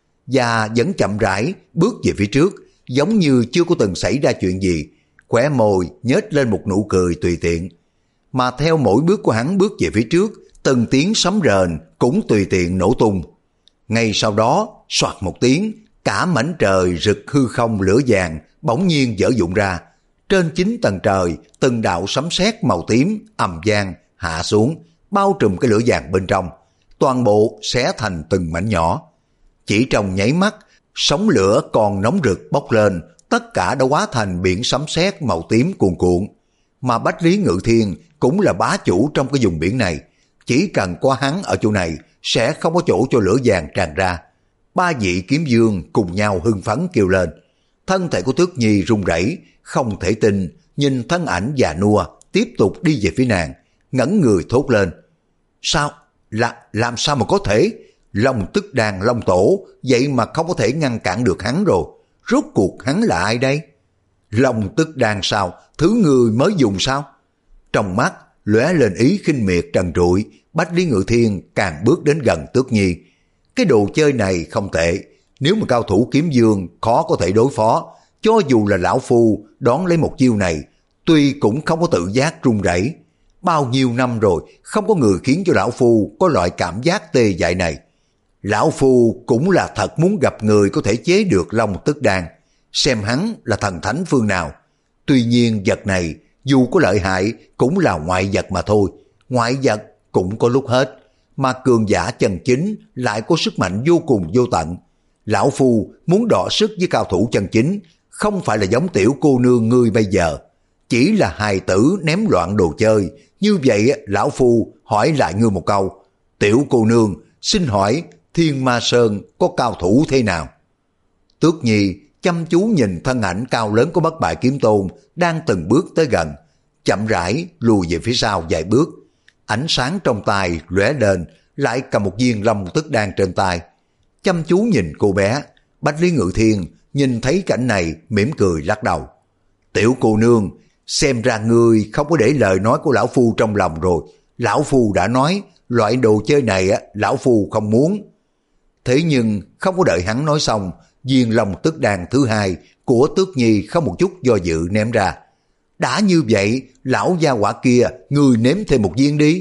và vẫn chậm rãi bước về phía trước, giống như chưa có từng xảy ra chuyện gì, khóe môi nhếch lên một nụ cười tùy tiện. Mà theo mỗi bước của hắn bước về phía trước, từng tiếng sấm rền cũng tùy tiện nổ tung. Ngay sau đó, soạt một tiếng, cả mảnh trời rực hư không lửa vàng bỗng nhiên vỡ vụn ra. Trên chín tầng trời, từng đạo sấm sét màu tím ầm vang hạ xuống, bao trùm cái lửa vàng bên trong, toàn bộ xé thành từng mảnh nhỏ. Chỉ trong nháy mắt, sóng lửa còn nóng rực bốc lên, tất cả đã hóa thành biển sấm sét màu tím cuồn cuộn. Mà Bách Lý Ngự Thiên cũng là bá chủ trong cái vùng biển này, chỉ cần có hắn ở chỗ này sẽ không có chỗ cho lửa vàng tràn ra. Ba vị kiếm vương cùng nhau hưng phấn kêu lên. Thân thể của Tước Nhi run rẩy, không thể tin nhìn thân ảnh già nua tiếp tục đi về phía nàng, ngẩng người thốt lên: Sao? Là, làm sao mà có thể? Long Tức Đàn Long Tổ vậy mà không có thể ngăn cản được hắn rồi. Rốt cuộc hắn là ai đây? Long Tức Đàn sao? Thứ người mới dùng sao? Trong mắt lóe lên ý khinh miệt trần trụi, Bách Lý Ngự Thiên càng bước đến gần Tước Nhi. Cái đồ chơi này không tệ, nếu mà cao thủ kiếm vương khó có thể đối phó, cho dù là lão phu đón lấy một chiêu này, tuy cũng không có tự giác run rẩy. Bao nhiêu năm rồi không có người khiến cho lão phu có loại cảm giác tê dại này. Lão phu cũng là thật muốn gặp người có thể chế được Long Tức Đan, xem hắn là thần thánh phương nào. Tuy nhiên vật này dù có lợi hại cũng là ngoại vật mà thôi, ngoại vật cũng có lúc hết, mà cường giả chân chính lại có sức mạnh vô cùng vô tận. Lão phu muốn đọ sức với cao thủ chân chính, không phải là giống tiểu cô nương ngươi bây giờ, chỉ là hài tử ném loạn đồ chơi. Như vậy lão phu hỏi lại ngươi một câu, tiểu cô nương xin hỏi Thiên Ma Sơn có cao thủ thế nào? Tước Nhi chăm chú nhìn thân ảnh cao lớn của Bất Bại Kiếm Tôn đang từng bước tới gần, chậm rãi lùi về phía sau vài bước. Ánh sáng trong tay lóe lên, lại cầm một viên Long Tức Đan trên tay. Chăm chú nhìn cô bé, Bách Lý Ngự Thiên nhìn thấy cảnh này mỉm cười lắc đầu. Tiểu cô nương, xem ra ngươi không có để lời nói của lão phu trong lòng rồi. Lão phu đã nói loại đồ chơi này lão phu không muốn. Thế nhưng không có đợi hắn nói xong, viên Long Tức Đan thứ hai của Tước Nhi không một chút do dự ném ra. Đã như vậy, lão gia quả kia, ngươi nếm thêm một viên đi.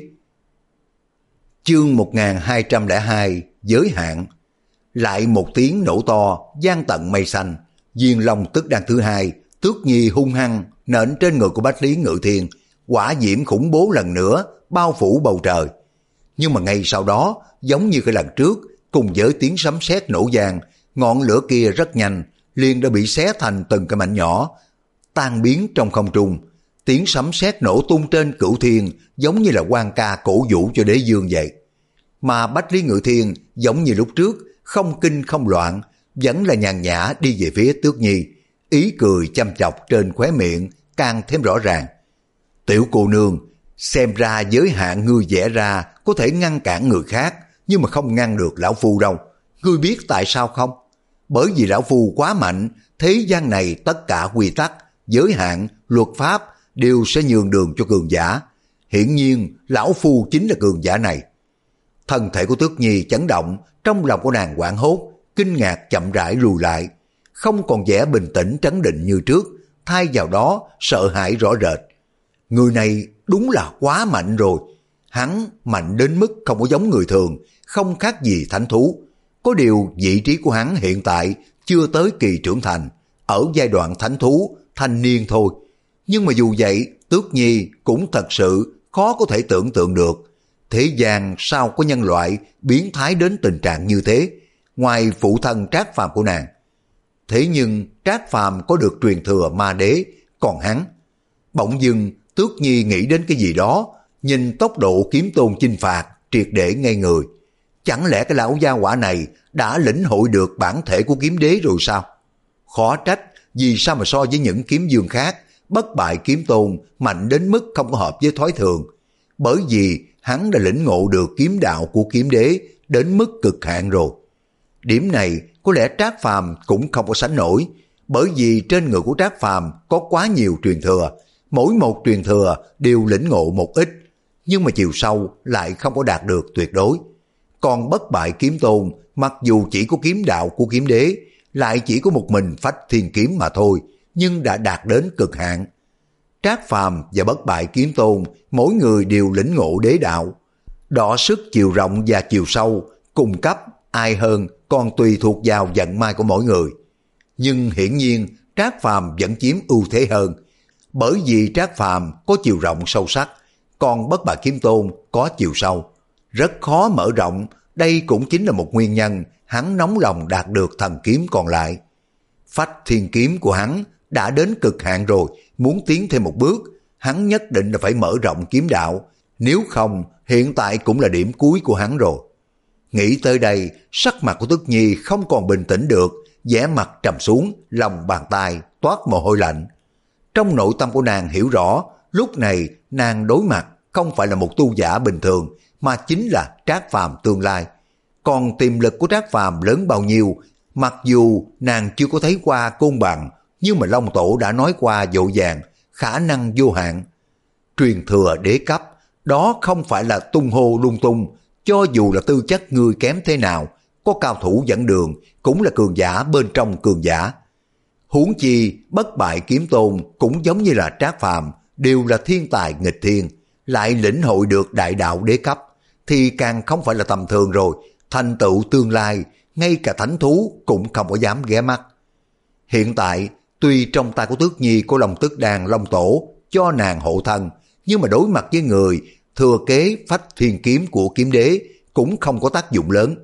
Chương một nghìn hai trăm lẻ hai, giới hạn. Lại một tiếng nổ to, vang tận mây xanh. Viên Long Tức Đan thứ hai, Tước Nhi hung hăng nện trên người của Bách Lý Ngự Thiên, quả diễm khủng bố lần nữa bao phủ bầu trời. Nhưng mà ngay sau đó, giống như cái lần trước, cùng với tiếng sấm sét nổ vang, ngọn lửa kia rất nhanh, liền đã bị xé thành từng cái mảnh nhỏ, tan biến trong không trung. Tiếng sấm sét nổ tung trên cửu thiên giống như là quan ca cổ vũ cho đế dương vậy. Mà Bách Lý Ngự Thiên giống như lúc trước, không kinh không loạn, vẫn là nhàn nhã đi về phía Tước Nhi, ý cười chăm chọc trên khóe miệng càng thêm rõ ràng. Tiểu cô nương, xem ra giới hạn ngươi vẽ ra có thể ngăn cản người khác, nhưng mà không ngăn được lão phu đâu. Ngươi biết tại sao không? Bởi vì lão phu quá mạnh, thế gian này tất cả quy tắc, giới hạn, luật pháp đều sẽ nhường đường cho cường giả. Hiển nhiên, lão phu chính là cường giả này. Thân thể của Tước Nhi chấn động, trong lòng của nàng hoảng hốt, kinh ngạc chậm rãi lùi lại, không còn vẻ bình tĩnh trấn định như trước, thay vào đó sợ hãi rõ rệt. Người này đúng là quá mạnh rồi, hắn mạnh đến mức không có giống người thường, không khác gì thánh thú. Có điều vị trí của hắn hiện tại chưa tới kỳ trưởng thành, ở giai đoạn thánh thú, thanh niên thôi. Nhưng mà dù vậy, Tước Nhi cũng thật sự khó có thể tưởng tượng được. Thế gian sao có nhân loại biến thái đến tình trạng như thế, ngoài phụ thân Trác Phàm của nàng. Thế nhưng Trác Phàm có được truyền thừa ma đế, còn hắn... Bỗng dưng Tước Nhi nghĩ đến cái gì đó, nhìn tốc độ kiếm tôn chinh phạt, triệt để ngây người. Chẳng lẽ cái lão gia hỏa này đã lĩnh hội được bản thể của kiếm đế rồi sao? Khó trách, vì sao mà so với những kiếm dương khác, bất bại kiếm tôn mạnh đến mức không có hợp với thói thường. Bởi vì hắn đã lĩnh ngộ được kiếm đạo của kiếm đế đến mức cực hạn rồi. Điểm này có lẽ Trác Phàm cũng không có sánh nổi, bởi vì trên người của Trác Phàm có quá nhiều truyền thừa, mỗi một truyền thừa đều lĩnh ngộ một ít, nhưng mà chiều sâu lại không có đạt được tuyệt đối. Còn bất bại kiếm tôn, mặc dù chỉ có kiếm đạo của kiếm đế, lại chỉ có một mình phách thiên kiếm mà thôi, nhưng đã đạt đến cực hạn. Trác Phàm và bất bại kiếm tôn, mỗi người đều lĩnh ngộ đế đạo. Đọ sức chiều rộng và chiều sâu, cung cấp, ai hơn còn tùy thuộc vào vận may của mỗi người. Nhưng hiển nhiên Trác Phàm vẫn chiếm ưu thế hơn, bởi vì Trác Phàm có chiều rộng sâu sắc, còn bất bại kiếm tôn có chiều sâu. Rất khó mở rộng, đây cũng chính là một nguyên nhân hắn nóng lòng đạt được thần kiếm còn lại. Phách thiên kiếm của hắn đã đến cực hạn rồi, muốn tiến thêm một bước, hắn nhất định là phải mở rộng kiếm đạo, nếu không hiện tại cũng là điểm cuối của hắn rồi. Nghĩ tới đây, sắc mặt của Tước Nhi không còn bình tĩnh được, vẻ mặt trầm xuống, lòng bàn tay toát mồ hôi lạnh. Trong nội tâm của nàng hiểu rõ, lúc này nàng đối mặt không phải là một tu giả bình thường, mà chính là Trác Phàm tương lai. Còn tiềm lực của Trác Phàm lớn bao nhiêu, mặc dù nàng chưa có thấy qua côn bằng, nhưng mà Long Tổ đã nói qua dội vàng, khả năng vô hạn. Truyền thừa đế cấp, đó không phải là tung hô lung tung, cho dù là tư chất người kém thế nào, có cao thủ dẫn đường, cũng là cường giả bên trong cường giả. Huống chi, bất bại kiếm tôn cũng giống như là Trác Phàm, đều là thiên tài nghịch thiên, lại lĩnh hội được đại đạo đế cấp, thì càng không phải là tầm thường rồi, thành tựu tương lai, ngay cả thánh thú cũng không có dám ghé mắt. Hiện tại, tuy trong tay của Tước Nhi có Long Tức Đan Long Tổ cho nàng hộ thân, nhưng mà đối mặt với người thừa kế phách thiên kiếm của kiếm đế cũng không có tác dụng lớn.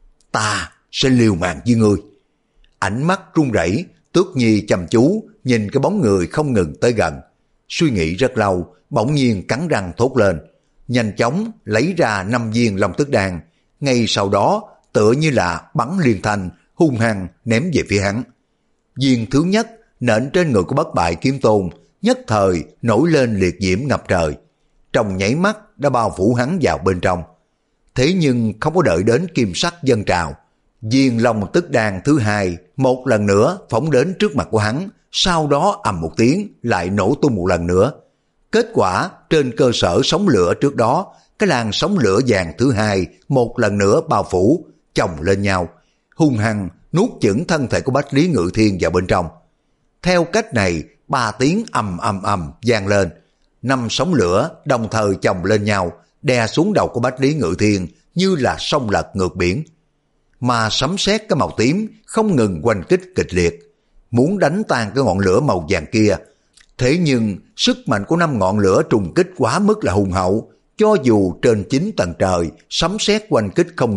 Ta sẽ liều mạng với ngươi. Ánh mắt run rẩy, Tước Nhi chăm chú nhìn cái bóng người không ngừng tới gần. Suy nghĩ rất lâu, bỗng nhiên cắn răng thốt lên, nhanh chóng lấy ra năm viên Long Tức Đan, ngay sau đó tựa như là bắn liên thanh, hung hăng ném về phía hắn. Viên thứ nhất nện trên người của bất bại kiếm tôn, nhất thời nổi lên liệt diễm ngập trời, trong nháy mắt đã bao phủ hắn vào bên trong. Thế nhưng không có đợi đến kim sắc dâng trào, viên Long Tức Đan thứ hai một lần nữa phóng đến trước mặt của hắn, sau đó ầm một tiếng lại nổ tung một lần nữa. Kết quả trên cơ sở sóng lửa trước đó, cái làn sóng lửa vàng thứ hai một lần nữa bao phủ, chồng lên nhau, hung hăng nuốt chửng thân thể của Bách Lý Ngự Thiên vào bên trong. Theo cách này, ba tiếng ầm ầm ầm vang lên, năm sóng lửa đồng thời chồng lên nhau, đè xuống đầu của Bách Lý Ngự Thiên như là sông lật ngược biển. Mà sấm sét cái màu tím không ngừng oanh kích kịch liệt, muốn đánh tan cái ngọn lửa màu vàng kia. Thế nhưng sức mạnh của năm ngọn lửa trùng kích quá mức là hùng hậu, cho dù trên chín tầng trời sấm sét oanh kích không ngừng,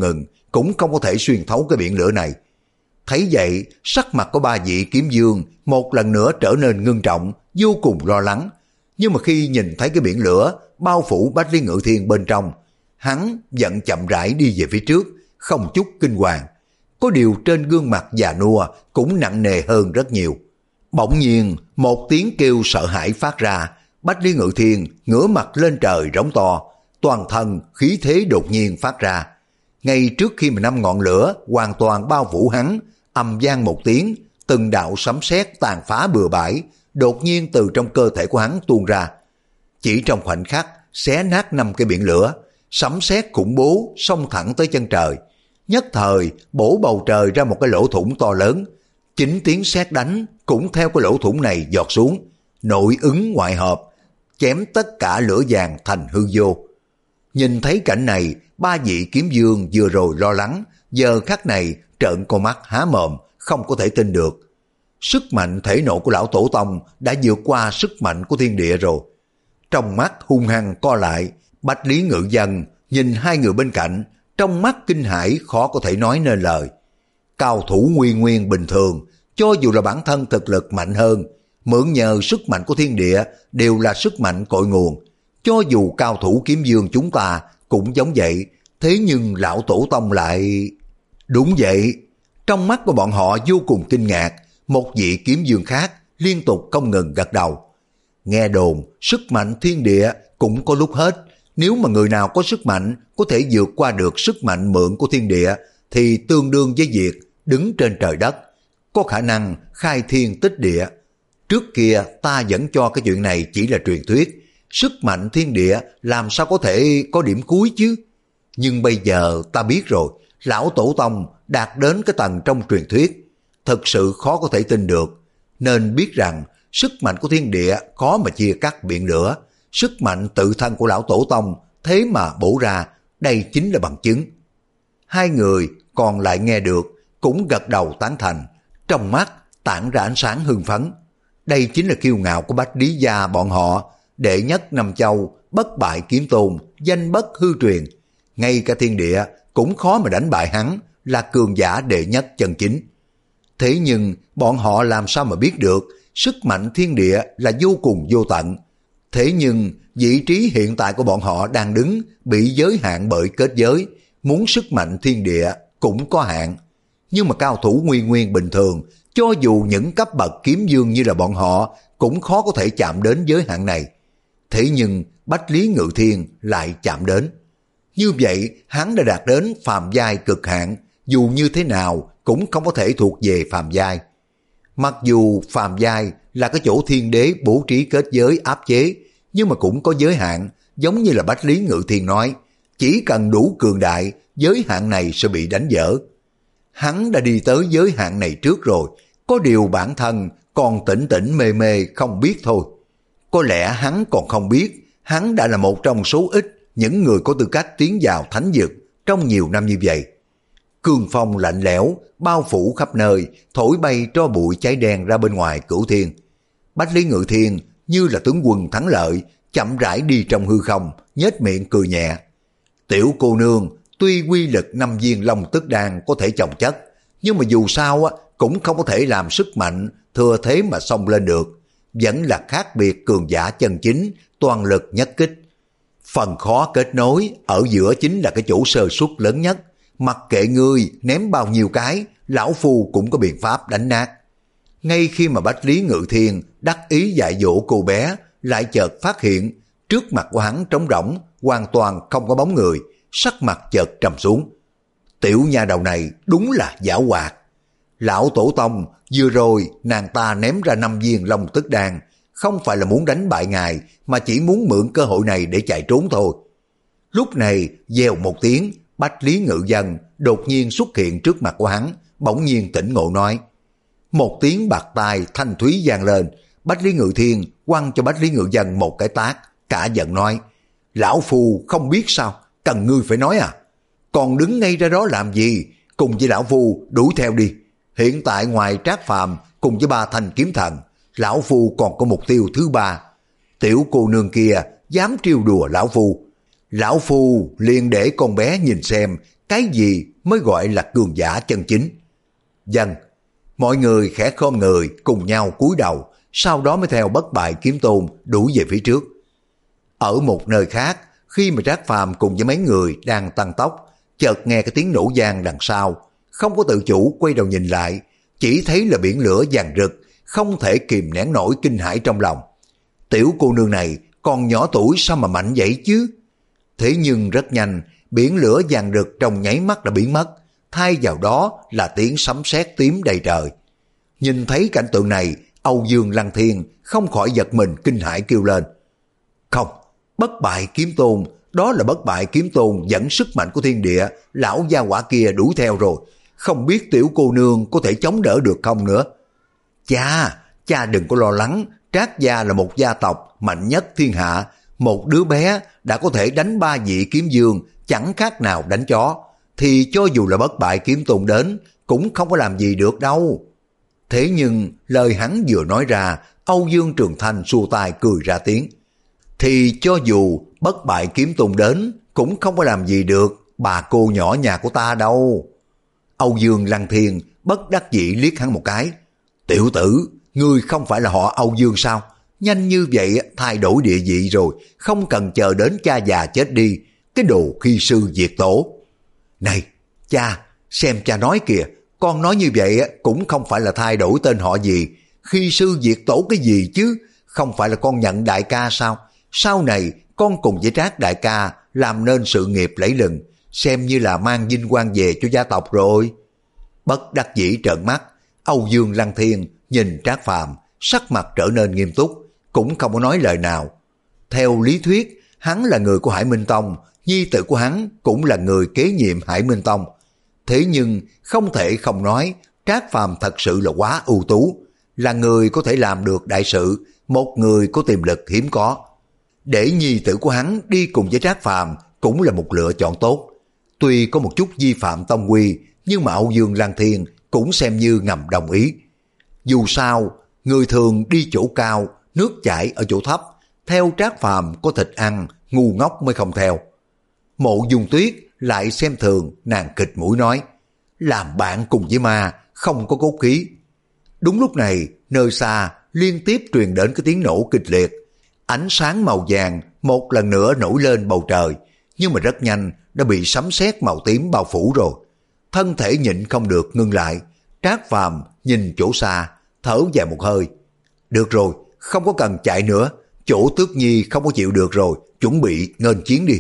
cũng không có thể xuyên thấu cái biển lửa này. Thấy vậy, sắc mặt của ba vị kiếm dương một lần nữa trở nên ngưng trọng, vô cùng lo lắng. Nhưng mà khi nhìn thấy cái biển lửa bao phủ Bách Lý Ngự Thiên bên trong, hắn vẫn chậm rãi đi về phía trước, không chút kinh hoàng. Có điều trên gương mặt già nua cũng nặng nề hơn rất nhiều. Bỗng nhiên một tiếng kêu sợ hãi phát ra, Bách Lý Ngự Thiên ngửa mặt lên trời rống to, toàn thân khí thế đột nhiên phát ra. Ngay trước khi mà năm ngọn lửa hoàn toàn bao phủ hắn, ầm vang một tiếng, từng đạo sấm sét tàn phá bừa bãi đột nhiên từ trong cơ thể của hắn tuôn ra. Chỉ trong khoảnh khắc xé nát năm cái biển lửa, sấm sét khủng bố xông thẳng tới chân trời, nhất thời bổ bầu trời ra một cái lỗ thủng to lớn. Chính tiếng sét đánh cũng theo cái lỗ thủng này giọt xuống, nội ứng ngoại hợp, chém tất cả lửa vàng thành hư vô. Nhìn thấy cảnh này, ba vị kiếm dương vừa rồi lo lắng, giờ khắc này trợn con mắt há mồm, không có thể tin được. Sức mạnh thể nộ của lão tổ tông đã vượt qua sức mạnh của thiên địa rồi. Trong mắt hung hăng co lại, Bách Lý Ngự Dân nhìn hai người bên cạnh, trong mắt kinh hãi khó có thể nói nên lời. Cao thủ nguyên nguyên bình thường, cho dù là bản thân thực lực mạnh hơn, mượn nhờ sức mạnh của thiên địa đều là sức mạnh cội nguồn. Cho dù cao thủ kiếm dương chúng ta cũng giống vậy, thế nhưng lão tổ tông lại... Đúng vậy, trong mắt của bọn họ vô cùng kinh ngạc, một vị kiếm dương khác liên tục không ngừng gật đầu. Nghe đồn, sức mạnh thiên địa cũng có lúc hết, nếu mà người nào có sức mạnh có thể vượt qua được sức mạnh mượn của thiên địa thì tương đương với việc đứng trên trời đất, có khả năng khai thiên tích địa. Trước kia ta vẫn cho cái chuyện này chỉ là truyền thuyết, sức mạnh thiên địa làm sao có thể có điểm cuối chứ. Nhưng bây giờ ta biết rồi, lão tổ tông đạt đến cái tầng trong truyền thuyết, thật sự khó có thể tin được, nên biết rằng sức mạnh của thiên địa khó mà chia cắt biển lửa, sức mạnh tự thân của lão tổ tông thế mà bổ ra, đây chính là bằng chứng. Hai người còn lại nghe được cũng gật đầu tán thành, trong mắt tản ra ánh sáng hưng phấn. Đây chính là kiêu ngạo của Bách Lý gia bọn họ, đệ nhất năm châu, bất bại kiếm tôn, danh bất hư truyền. Ngay cả thiên địa cũng khó mà đánh bại hắn, là cường giả đệ nhất chân chính. Thế nhưng bọn họ làm sao mà biết được sức mạnh thiên địa là vô cùng vô tận. Thế nhưng vị trí hiện tại của bọn họ đang đứng bị giới hạn bởi kết giới, muốn sức mạnh thiên địa cũng có hạn. Nhưng mà cao thủ nguyên nguyên bình thường, cho dù những cấp bậc kiếm dương như là bọn họ cũng khó có thể chạm đến giới hạn này. Thế nhưng Bách Lý Ngự Thiên lại chạm đến. Như vậy hắn đã đạt đến phàm giai cực hạn, dù như thế nào cũng không có thể thuộc về phàm giai. Mặc dù phàm giai là cái chỗ thiên đế bố trí kết giới áp chế, nhưng mà cũng có giới hạn, giống như là Bách Lý Ngự Thiên nói, chỉ cần đủ cường đại, giới hạn này sẽ bị đánh vỡ. Hắn đã đi tới giới hạn này trước rồi, có điều bản thân còn tỉnh tỉnh mê mê không biết thôi. Có lẽ hắn còn không biết, hắn đã là một trong số ít những người có tư cách tiến vào thánh vực trong nhiều năm như vậy. Cương phong lạnh lẽo bao phủ khắp nơi, thổi bay tro bụi cháy đen ra bên ngoài cửu thiên. Bách Lý Ngự Thiên như là tướng quân thắng lợi, chậm rãi đi trong hư không, nhếch miệng cười nhẹ. Tiểu cô nương, tuy quy lực năm viên long tức đan có thể chồng chất, nhưng mà dù sao á cũng không có thể làm sức mạnh thừa thế mà xông lên được, vẫn là khác biệt cường giả chân chính, toàn lực nhất kích. Phần khó kết nối ở giữa chính là cái chỗ sơ suất lớn nhất, mặc kệ ngươi ném bao nhiêu cái, lão phu cũng có biện pháp đánh nát. Ngay khi mà Bách Lý Ngự Thiên đắc ý dạy dỗ cô bé, lại chợt phát hiện trước mặt của hắn trống rỗng, hoàn toàn không có bóng người, sắc mặt chợt trầm xuống. Tiểu nha đầu này đúng là giảo hoạt. Lão tổ tông vừa rồi nàng ta ném ra năm viên long tức đan, không phải là muốn đánh bại ngài, mà chỉ muốn mượn cơ hội này để chạy trốn thôi. Lúc này dèo một tiếng, Bách Lý Ngự Dân đột nhiên xuất hiện trước mặt của hắn, bỗng nhiên tỉnh ngộ nói. Một tiếng bạc tai thanh thúy vang lên, Bách Lý Ngự Thiên quăng cho Bách Lý Ngự Dân một cái tát, cả giận nói, lão phu không biết sao, cần ngươi phải nói à? Còn đứng ngay ra đó làm gì? Cùng với lão phu đuổi theo đi. Hiện tại ngoài Trác Phàm cùng với ba thanh kiếm thần, lão phu còn có mục tiêu thứ ba. Tiểu cô nương kia dám trêu đùa lão phu, lão phu liền để con bé nhìn xem cái gì mới gọi là cường giả chân chính? Dân, mọi người khẽ khom người cùng nhau cúi đầu, sau đó mới theo Bất Bại Kiếm Tôn đuổi về phía trước. Ở một nơi khác, khi mà Trác Phàm cùng với mấy người đang tăng tốc, chợt nghe cái tiếng nổ vang đằng sau, không có tự chủ quay đầu nhìn lại, chỉ thấy là biển lửa vàng rực, không thể kìm nén nổi kinh hãi trong lòng. Tiểu cô nương này còn nhỏ tuổi sao mà mạnh vậy chứ? Thế nhưng rất nhanh, biển lửa vàng rực trong nháy mắt đã biến mất, thay vào đó là tiếng sấm sét tím đầy trời. Nhìn thấy cảnh tượng này, Âu Dương Lăng Thiên không khỏi giật mình kinh hãi kêu lên. Không, Bất Bại Kiếm Tôn, đó là Bất Bại Kiếm Tôn dẫn sức mạnh của thiên địa, lão gia hỏa kia đuổi theo rồi, không biết tiểu cô nương có thể chống đỡ được không nữa. Cha, cha đừng có lo lắng, Trác gia là một gia tộc mạnh nhất thiên hạ, một đứa bé đã có thể đánh ba vị kiếm vương, chẳng khác nào đánh chó, thì cho dù là Bất Bại Kiếm Tôn đến, cũng không có làm gì được đâu. Thế nhưng lời hắn vừa nói ra, Âu Dương Trường Thanh xua tay cười ra tiếng. Thì cho dù Bất Bại Kiếm Tôn đến, cũng không có làm gì được bà cô nhỏ nhà của ta đâu. Âu Dương Lăng Thiên bất đắc dĩ liếc hắn một cái. Tiểu tử, ngươi không phải là họ Âu Dương sao? Nhanh như vậy thay đổi địa vị rồi, không cần chờ đến cha già chết đi, cái đồ khi sư diệt tổ. Này, cha, xem cha nói kìa, con nói như vậy cũng không phải là thay đổi tên họ gì, khi sư diệt tổ cái gì chứ, không phải là con nhận đại ca sao? Sau này con cùng với Trác đại ca làm nên sự nghiệp lẫy lừng, xem như là mang vinh quang về cho gia tộc rồi. Bất đắc dĩ trợn mắt, Âu Dương Lăng Thiên nhìn Trác Phàm, sắc mặt trở nên nghiêm túc, cũng không có nói lời nào. Theo lý thuyết, hắn là người của Hải Minh Tông, nhi tử của hắn cũng là người kế nhiệm Hải Minh Tông. Thế nhưng không thể không nói, Trác Phàm thật sự là quá ưu tú, là người có thể làm được đại sự, một người có tiềm lực hiếm có. Để nhi tử của hắn đi cùng với Trác Phàm cũng là một lựa chọn tốt. Tuy có một chút vi phạm tông quy, nhưng mà Âu Dương Lăng Thiên cũng xem như ngầm đồng ý. Dù sao, người thường đi chỗ cao, nước chảy ở chỗ thấp, theo Trác Phàm có thịt ăn, ngu ngốc mới không theo. Mộ Dung Tuyết lại xem thường, nàng kịch mũi nói, làm bạn cùng với ma, không có cốt khí. Đúng lúc này, nơi xa liên tiếp truyền đến cái tiếng nổ kịch liệt. Ánh sáng màu vàng một lần nữa nổi lên bầu trời, nhưng mà rất nhanh đã bị sấm sét màu tím bao phủ rồi. Thân thể nhịn không được ngưng lại, Trác Phàm nhìn chỗ xa, thở dài một hơi. Được rồi, không có cần chạy nữa, chỗ Tước Nhi không có chịu được rồi, chuẩn bị nghênh chiến đi.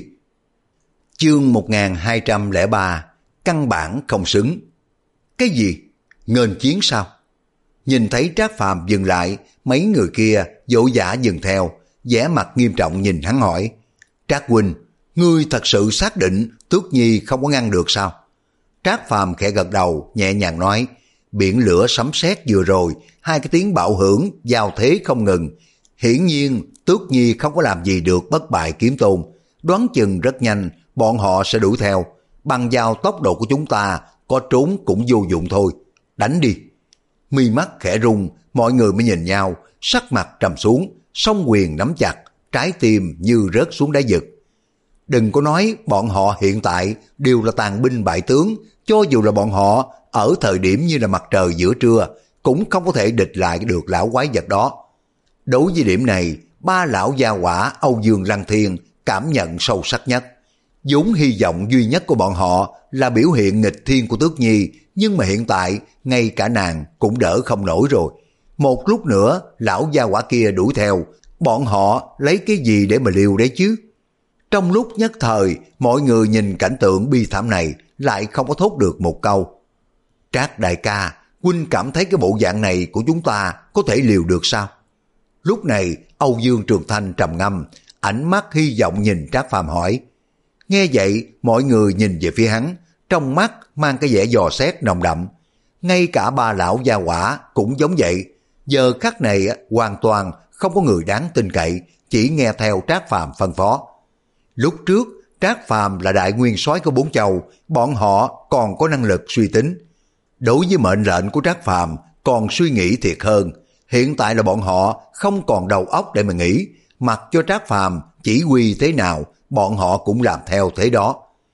Chương một nghìn hai trăm lẻ ba, căn bản không xứng. Cái gì? Nghênh chiến sao? Nhìn thấy Trác Phàm dừng lại, mấy người kia vội vã dừng theo, vẻ mặt nghiêm trọng nhìn hắn hỏi. Trác huynh, ngươi thật sự xác định Tước Nhi không có ngăn được sao? Trác Phàm khẽ gật đầu, nhẹ nhàng nói, biển lửa sấm sét vừa rồi, hai cái tiếng bạo hưởng, giao thế không ngừng. Hiển nhiên, Tước Nhi không có làm gì được Bất Bại Kiếm Tôn, đoán chừng rất nhanh, bọn họ sẽ đuổi theo. Bằng vào tốc độ của chúng ta, có trốn cũng vô dụng thôi. Đánh đi. Mi mắt khẽ rung, mọi người mới nhìn nhau, sắc mặt trầm xuống, song quyền nắm chặt, trái tim như rớt xuống đáy vực. Đừng có nói bọn họ hiện tại đều là tàn binh bại tướng, cho dù là bọn họ ở thời điểm như là mặt trời giữa trưa, cũng không có thể địch lại được lão quái vật đó. Đối với điểm này, ba lão gia hỏa Âu Dương Lăng Thiên cảm nhận sâu sắc nhất. Vốn hy vọng duy nhất của bọn họ là biểu hiện nghịch thiên của Tước Nhi, nhưng mà hiện tại ngay cả nàng cũng đỡ không nổi rồi. Một lúc nữa lão gia hỏa kia đuổi theo, bọn họ lấy cái gì để mà liều đấy chứ? Trong lúc nhất thời, mọi người nhìn cảnh tượng bi thảm này lại không có thốt được một câu. Trác đại ca, huynh cảm thấy cái bộ dạng này của chúng ta có thể liều được sao? Lúc này Âu Dương Trường Thanh trầm ngâm, ánh mắt hy vọng nhìn Trác Phàm hỏi. Nghe vậy mọi người nhìn về phía hắn, trong mắt mang cái vẻ dò xét nồng đậm. Ngay cả ba lão gia hỏa cũng giống vậy. Giờ khắc này hoàn toàn không có người đáng tin cậy, chỉ nghe theo Trác Phàm phân phó. Lúc trước Trác Phàm là đại nguyên soái của bốn châu, bọn họ còn có năng lực suy tính. Đối với mệnh lệnh của Trác Phàm còn suy nghĩ thiệt hơn. Hiện tại là bọn họ không còn đầu óc để mà nghĩ, mặc cho Trác Phàm chỉ huy thế nào, bọn họ cũng làm theo thế đó.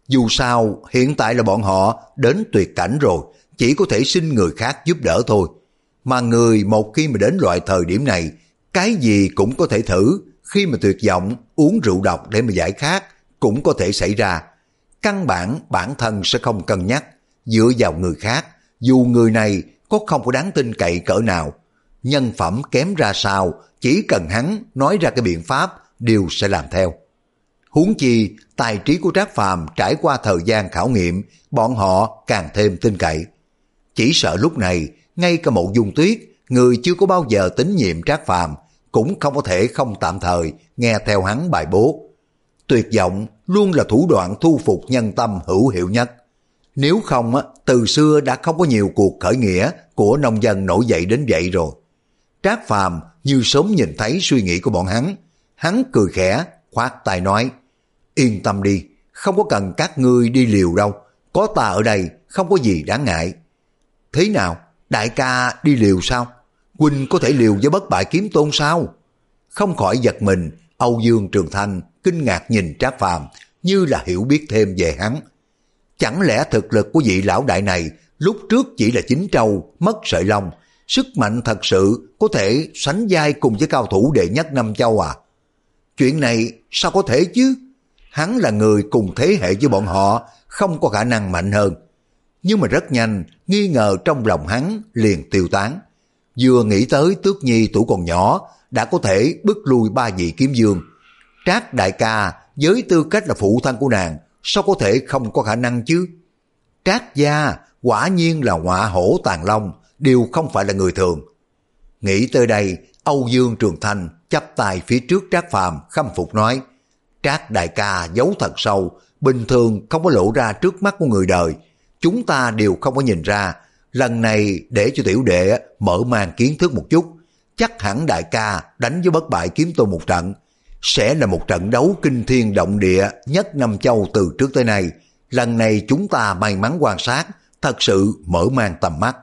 Dù sao, hiện tại là bọn họ đến tuyệt cảnh rồi, chỉ có thể xin người khác giúp đỡ thôi. Mà người một khi mà đến loại thời điểm này, cái gì cũng có thể thử, khi mà tuyệt vọng, uống rượu độc để mà giải khát, cũng có thể xảy ra. Căn bản, bản thân sẽ không cân nhắc, dựa vào người khác, dù người này có không có đáng tin cậy cỡ nào. Nhân phẩm kém ra sao, chỉ cần hắn nói ra cái biện pháp, đều sẽ làm theo. Huống chi, tài trí của Trác Phàm trải qua thời gian khảo nghiệm, bọn họ càng thêm tin cậy. Chỉ sợ lúc này, ngay cả Mộ Dung Tuyết, người chưa có bao giờ tín nhiệm Trác Phàm, cũng không có thể không tạm thời nghe theo hắn bài bố. Tuyệt vọng luôn là thủ đoạn thu phục nhân tâm hữu hiệu nhất. Nếu không, từ xưa đã không có nhiều cuộc khởi nghĩa của nông dân nổi dậy đến vậy rồi. Trác Phàm như sớm nhìn thấy suy nghĩ của bọn hắn, hắn cười khẽ, khoát tay nói, yên tâm đi, không có cần các ngươi đi liều đâu, có ta ở đây, không có gì đáng ngại. Thế nào, đại ca đi liều sao? Huynh có thể liều với bất bại kiếm tôn sao? Không khỏi giật mình, Âu Dương Trường Thanh kinh ngạc nhìn Trác Phàm như là hiểu biết thêm về hắn. Chẳng lẽ thực lực của vị lão đại này lúc trước chỉ là chín trâu, mất sợi lông, sức mạnh thật sự có thể sánh vai cùng với cao thủ đệ nhất năm châu à? Chuyện này sao có thể chứ? Hắn là người cùng thế hệ với bọn họ, không có khả năng mạnh hơn. Nhưng mà rất nhanh, nghi ngờ trong lòng hắn liền tiêu tán. Vừa nghĩ tới Tước Nhi tuổi còn nhỏ, đã có thể bức lui ba vị kiếm vương. Trác đại ca với tư cách là phụ thân của nàng, sao có thể không có khả năng chứ? Trác gia quả nhiên là ngọa hổ tàng long, đều không phải là người thường. Nghĩ tới đây, Âu Dương Trường Thanh chắp tay phía trước Trác Phàm khâm phục nói, Trác đại ca giấu thật sâu, bình thường không có lộ ra trước mắt của người đời, chúng ta đều không có nhìn ra. Lần này để cho tiểu đệ mở mang kiến thức một chút, chắc hẳn đại ca đánh với bất bại kiếm tôn một trận, sẽ là một trận đấu kinh thiên động địa nhất năm châu từ trước tới nay. Lần này chúng ta may mắn quan sát, thật sự mở mang tầm mắt.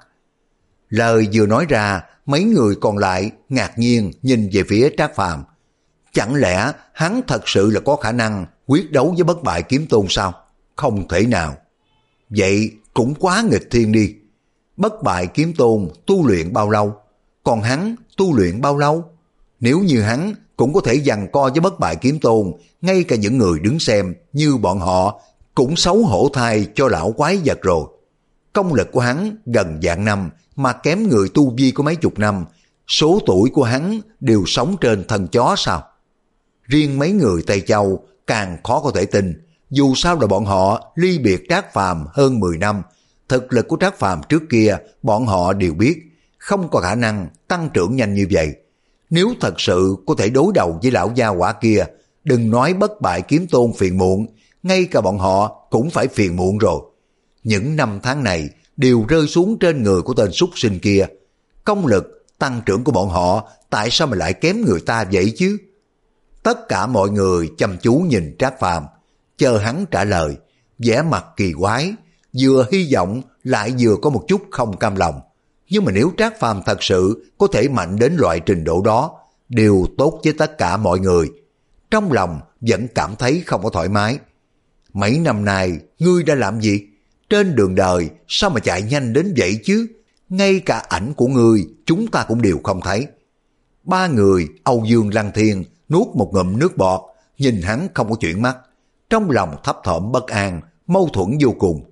Lời vừa nói ra, mấy người còn lại ngạc nhiên nhìn về phía Trác Phàm. Chẳng lẽ hắn thật sự là có khả năng quyết đấu với bất bại kiếm tôn sao? Không thể nào. Vậy cũng quá nghịch thiên đi. Bất bại kiếm tôn tu luyện bao lâu? Còn hắn tu luyện bao lâu? Nếu như hắn cũng có thể giằng co với bất bại kiếm tôn, ngay cả những người đứng xem như bọn họ cũng xấu hổ thay cho lão quái vật rồi. Công lực của hắn gần vạn năm mà kém người tu vi của mấy chục năm, số tuổi của hắn đều sống trên thân chó sao? Riêng mấy người Tây Châu càng khó có thể tin, dù sao là bọn họ ly biệt Trác Phàm hơn mười năm, thực lực của Trác Phàm trước kia bọn họ đều biết, không có khả năng tăng trưởng nhanh như vậy. Nếu thật sự có thể đối đầu với lão gia hỏa kia, đừng nói bất bại kiếm tôn phiền muộn, ngay cả bọn họ cũng phải phiền muộn rồi. Những năm tháng này đều rơi xuống trên người của tên súc sinh kia. Công lực, tăng trưởng của bọn họ tại sao mà lại kém người ta vậy chứ? Tất cả mọi người chăm chú nhìn Trác Phàm, chờ hắn trả lời, vẻ mặt kỳ quái, vừa hy vọng lại vừa có một chút không cam lòng. Nhưng mà nếu Trác Phàm thật sự có thể mạnh đến loại trình độ đó, đều tốt với tất cả mọi người. Trong lòng vẫn cảm thấy không có thoải mái. Mấy năm nay, ngươi đã làm gì? Trên đường đời, sao mà chạy nhanh đến vậy chứ? Ngay cả ảnh của ngươi, chúng ta cũng đều không thấy. Ba người, Âu Dương Lăng Thiên, nuốt một ngụm nước bọt, nhìn hắn không có chuyển mắt. Trong lòng thấp thỏm bất an, mâu thuẫn vô cùng.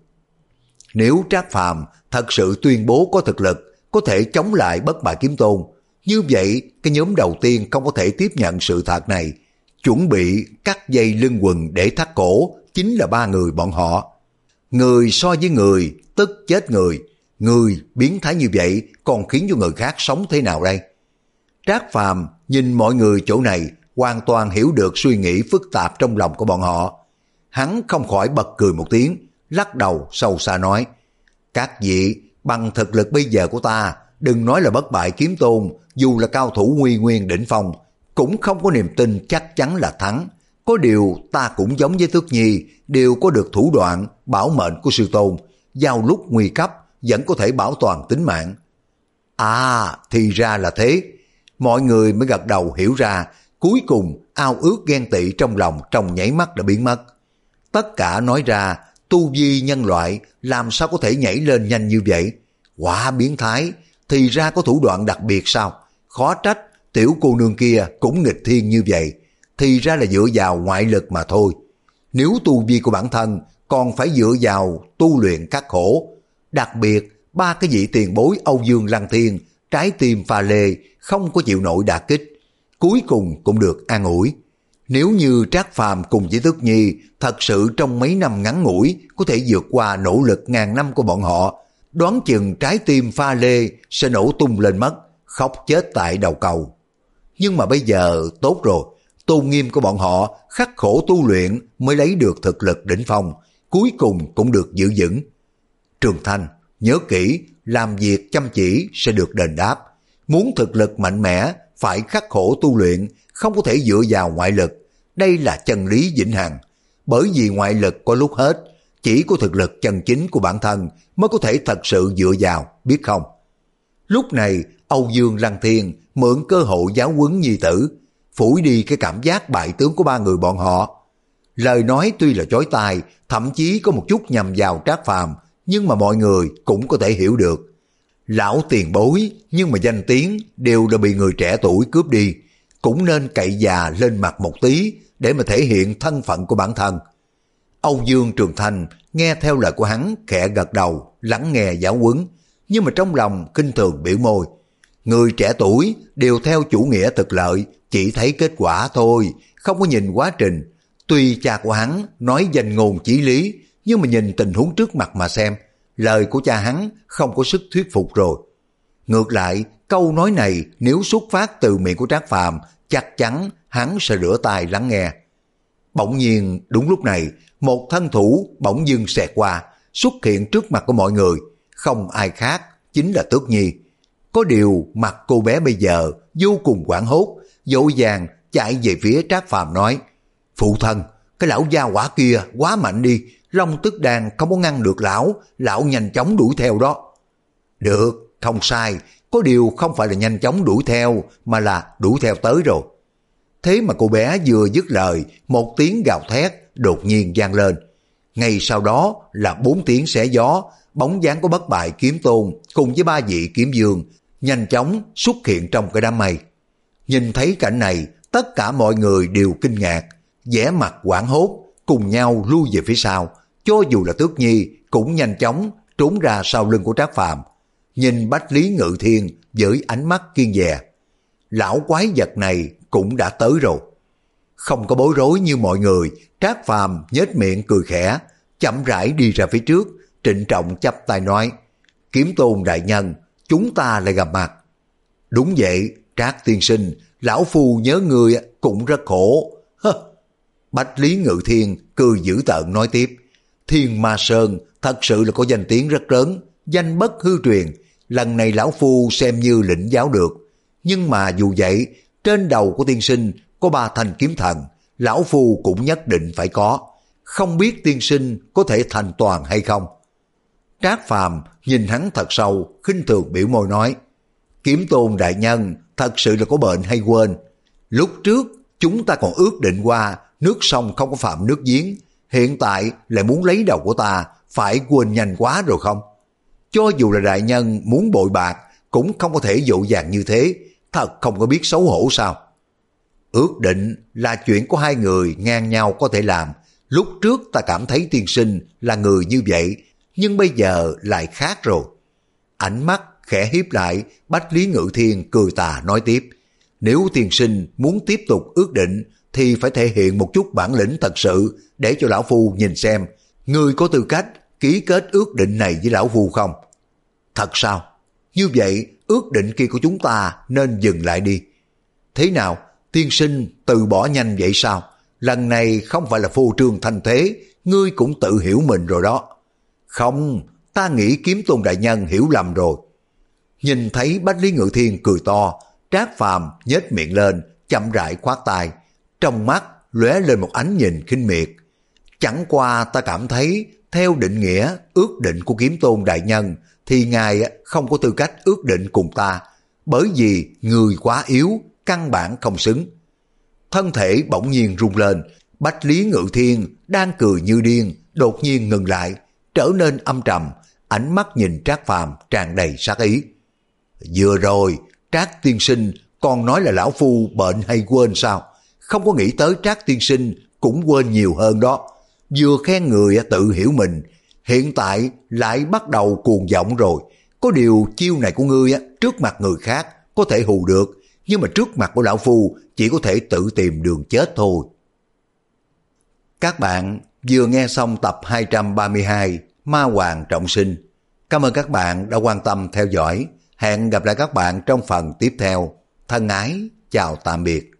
Nếu Trác Phàm thật sự tuyên bố có thực lực, có thể chống lại bất bại kiếm tôn, như vậy cái nhóm đầu tiên không có thể tiếp nhận sự thật này, chuẩn bị cắt dây lưng quần để thắt cổ, chính là ba người bọn họ. Người so với người, tức chết người. Người biến thái như vậy còn khiến cho người khác sống thế nào đây? Trác Phàm nhìn mọi người chỗ này, hoàn toàn hiểu được suy nghĩ phức tạp trong lòng của bọn họ. Hắn không khỏi bật cười một tiếng, lắc đầu sâu xa nói, các vị, bằng thực lực bây giờ của ta, đừng nói là bất bại kiếm tôn, dù là cao thủ nguy nguyên đỉnh phong, cũng không có niềm tin chắc chắn là thắng. Có điều ta cũng giống với Tước Nhi, đều có được thủ đoạn bảo mệnh của sư tôn, vào lúc nguy cấp vẫn có thể bảo toàn tính mạng. À, thì ra là thế. Mọi người mới gật đầu hiểu ra, cuối cùng ao ước ghen tị trong lòng trong nháy mắt đã biến mất. Tất cả nói ra, tu vi nhân loại làm sao có thể nhảy lên nhanh như vậy? Quả biến thái, thì ra có thủ đoạn đặc biệt sao? Khó trách, tiểu cô nương kia cũng nghịch thiên như vậy. Thì ra là dựa vào ngoại lực mà thôi. Nếu tu vi của bản thân còn phải dựa vào tu luyện khắc khổ. Đặc biệt, ba cái vị tiền bối Âu Dương Lăng Thiên, trái tim pha lê, không có chịu nổi đả kích. Cuối cùng cũng được an ủi. Nếu như Trác Phàm cùng với Tức Nhi thật sự trong mấy năm ngắn ngủi có thể vượt qua nỗ lực ngàn năm của bọn họ, đoán chừng trái tim pha lê sẽ nổ tung lên mất, khóc chết tại đầu cầu. Nhưng mà bây giờ tốt rồi, tôn nghiêm của bọn họ khắc khổ tu luyện mới lấy được thực lực đỉnh phong, cuối cùng cũng được giữ vững. Trường Thanh, nhớ kỹ, làm việc chăm chỉ sẽ được đền đáp. Muốn thực lực mạnh mẽ, phải khắc khổ tu luyện, không có thể dựa vào ngoại lực. Đây là chân lý vĩnh hằng. Bởi vì ngoại lực có lúc hết, chỉ có thực lực chân chính của bản thân mới có thể thật sự dựa vào, biết không? Lúc này, Âu Dương Lăng Thiên mượn cơ hội giáo huấn nhi tử, phủi đi cái cảm giác bại tướng của ba người bọn họ. Lời nói tuy là chói tai, thậm chí có một chút nhằm vào Trác Phàm, nhưng mà mọi người cũng có thể hiểu được. Lão tiền bối, nhưng mà danh tiếng đều đã bị người trẻ tuổi cướp đi, cũng nên cậy già lên mặt một tí để mà thể hiện thân phận của bản thân. Âu Dương Trường Thanh nghe theo lời của hắn, khẽ gật đầu, lắng nghe giáo huấn, nhưng mà trong lòng khinh thường biểu môi. Người trẻ tuổi đều theo chủ nghĩa thực lợi, chỉ thấy kết quả thôi, không có nhìn quá trình. Tuy cha của hắn nói danh ngôn chí lý, nhưng mà nhìn tình huống trước mặt mà xem, lời của cha hắn không có sức thuyết phục rồi. Ngược lại, câu nói này nếu xuất phát từ miệng của Trác Phàm, chắc chắn hắn sẽ rửa tai lắng nghe. Bỗng nhiên đúng lúc này, một thân thủ bỗng dưng xẹt qua, xuất hiện trước mặt của mọi người, không ai khác chính là Tước Nhi. Có điều mặt cô bé bây giờ vô cùng hoảng hốt, vội vàng chạy về phía Trác Phàm nói: phụ thân, cái lão gia hỏa kia quá mạnh đi, Long Tức Đàn không có ngăn được lão, lão nhanh chóng đuổi theo đó. Được, không sai, có điều không phải là nhanh chóng đuổi theo, mà là đuổi theo tới rồi. Thế mà cô bé vừa dứt lời, một tiếng gào thét đột nhiên vang lên. Ngay sau đó là bốn tiếng xé gió, bóng dáng của Bất Bại Kiếm Tôn cùng với ba vị kiếm vương nhanh chóng xuất hiện trong cái đám mây. Nhìn thấy cảnh này, tất cả mọi người đều kinh ngạc, vẻ mặt hoảng hốt, cùng nhau lui về phía sau. Cho dù là Tước Nhi cũng nhanh chóng trốn ra sau lưng của Trác Phàm, nhìn Bách Lý Ngự Thiên với ánh mắt kiên dè. Lão quái vật này cũng đã tới rồi. Không có bối rối như mọi người, Trác Phàm nhếch miệng cười khẽ, chậm rãi đi ra phía trước, trịnh trọng chắp tay nói: Kiếm Tôn đại nhân, chúng ta lại gặp mặt. Đúng vậy, Trác tiên sinh, lão phu nhớ người cũng rất khổ. Hơ. Bách Lý Ngự Thiên cười dữ tợn nói tiếp: Thiên Ma Sơn thật sự là có danh tiếng rất lớn, danh bất hư truyền. Lần này lão phu xem như lĩnh giáo được. Nhưng mà dù vậy, trên đầu của tiên sinh có ba thanh kiếm thần, lão phu cũng nhất định phải có. Không biết tiên sinh có thể thành toàn hay không? Trác Phàm nhìn hắn thật sâu, khinh thường biểu môi nói: Kiếm Tôn đại nhân thật sự là có bệnh hay quên? Lúc trước chúng ta còn ước định qua nước sông không có phạm nước giếng, hiện tại lại muốn lấy đầu của ta, phải quên nhanh quá rồi không? Cho dù là đại nhân muốn bội bạc cũng không có thể dội dàng như thế, thật không có biết xấu hổ sao? Ước định là chuyện của hai người ngang nhau có thể làm. Lúc trước ta cảm thấy tiên sinh là người như vậy, nhưng bây giờ lại khác rồi. Ánh mắt khẽ hiếp lại, Bách Lý Ngự Thiên cười tà nói tiếp: Nếu tiên sinh muốn tiếp tục ước định thì phải thể hiện một chút bản lĩnh thật sự, để cho lão phu nhìn xem người có tư cách ký kết ước định này với lão phu không? Thật sao? Như vậy ước định kia của chúng ta nên dừng lại đi. Thế nào, tiên sinh từ bỏ nhanh vậy sao? Lần này không phải là phô trương thanh thế, ngươi cũng tự hiểu mình rồi đó. Không, ta nghĩ Kiếm Tôn đại nhân hiểu lầm rồi. Nhìn thấy Bách Lý Ngự Thiên cười to, Trác Phàm nhếch miệng lên, chậm rãi khoát tay, trong mắt lóe lên một ánh nhìn khinh miệt. Chẳng qua ta cảm thấy theo định nghĩa ước định của Kiếm Tôn đại nhân thì ngài không có tư cách ước định cùng ta, bởi vì người quá yếu, căn bản không xứng. Thân thể bỗng nhiên rung lên, Bách Lý Ngự Thiên đang cười như điên, đột nhiên ngừng lại, trở nên âm trầm, ánh mắt nhìn Trác Phàm tràn đầy sát ý. Vừa rồi, Trác tiên sinh còn nói là lão phu bệnh hay quên sao? Không có nghĩ tới Trác tiên sinh cũng quên nhiều hơn đó. Vừa khen người tự hiểu mình, hiện tại lại bắt đầu cuồng vọng rồi. Có điều chiêu này của ngươi trước mặt người khác có thể hù được, nhưng mà trước mặt của lão phu chỉ có thể tự tìm đường chết thôi. Các bạn vừa nghe xong tập hai trăm ba mươi hai Ma Hoàng Trọng Sinh. Cảm ơn các bạn đã quan tâm theo dõi. Hẹn gặp lại các bạn trong phần tiếp theo. Thân ái, chào tạm biệt.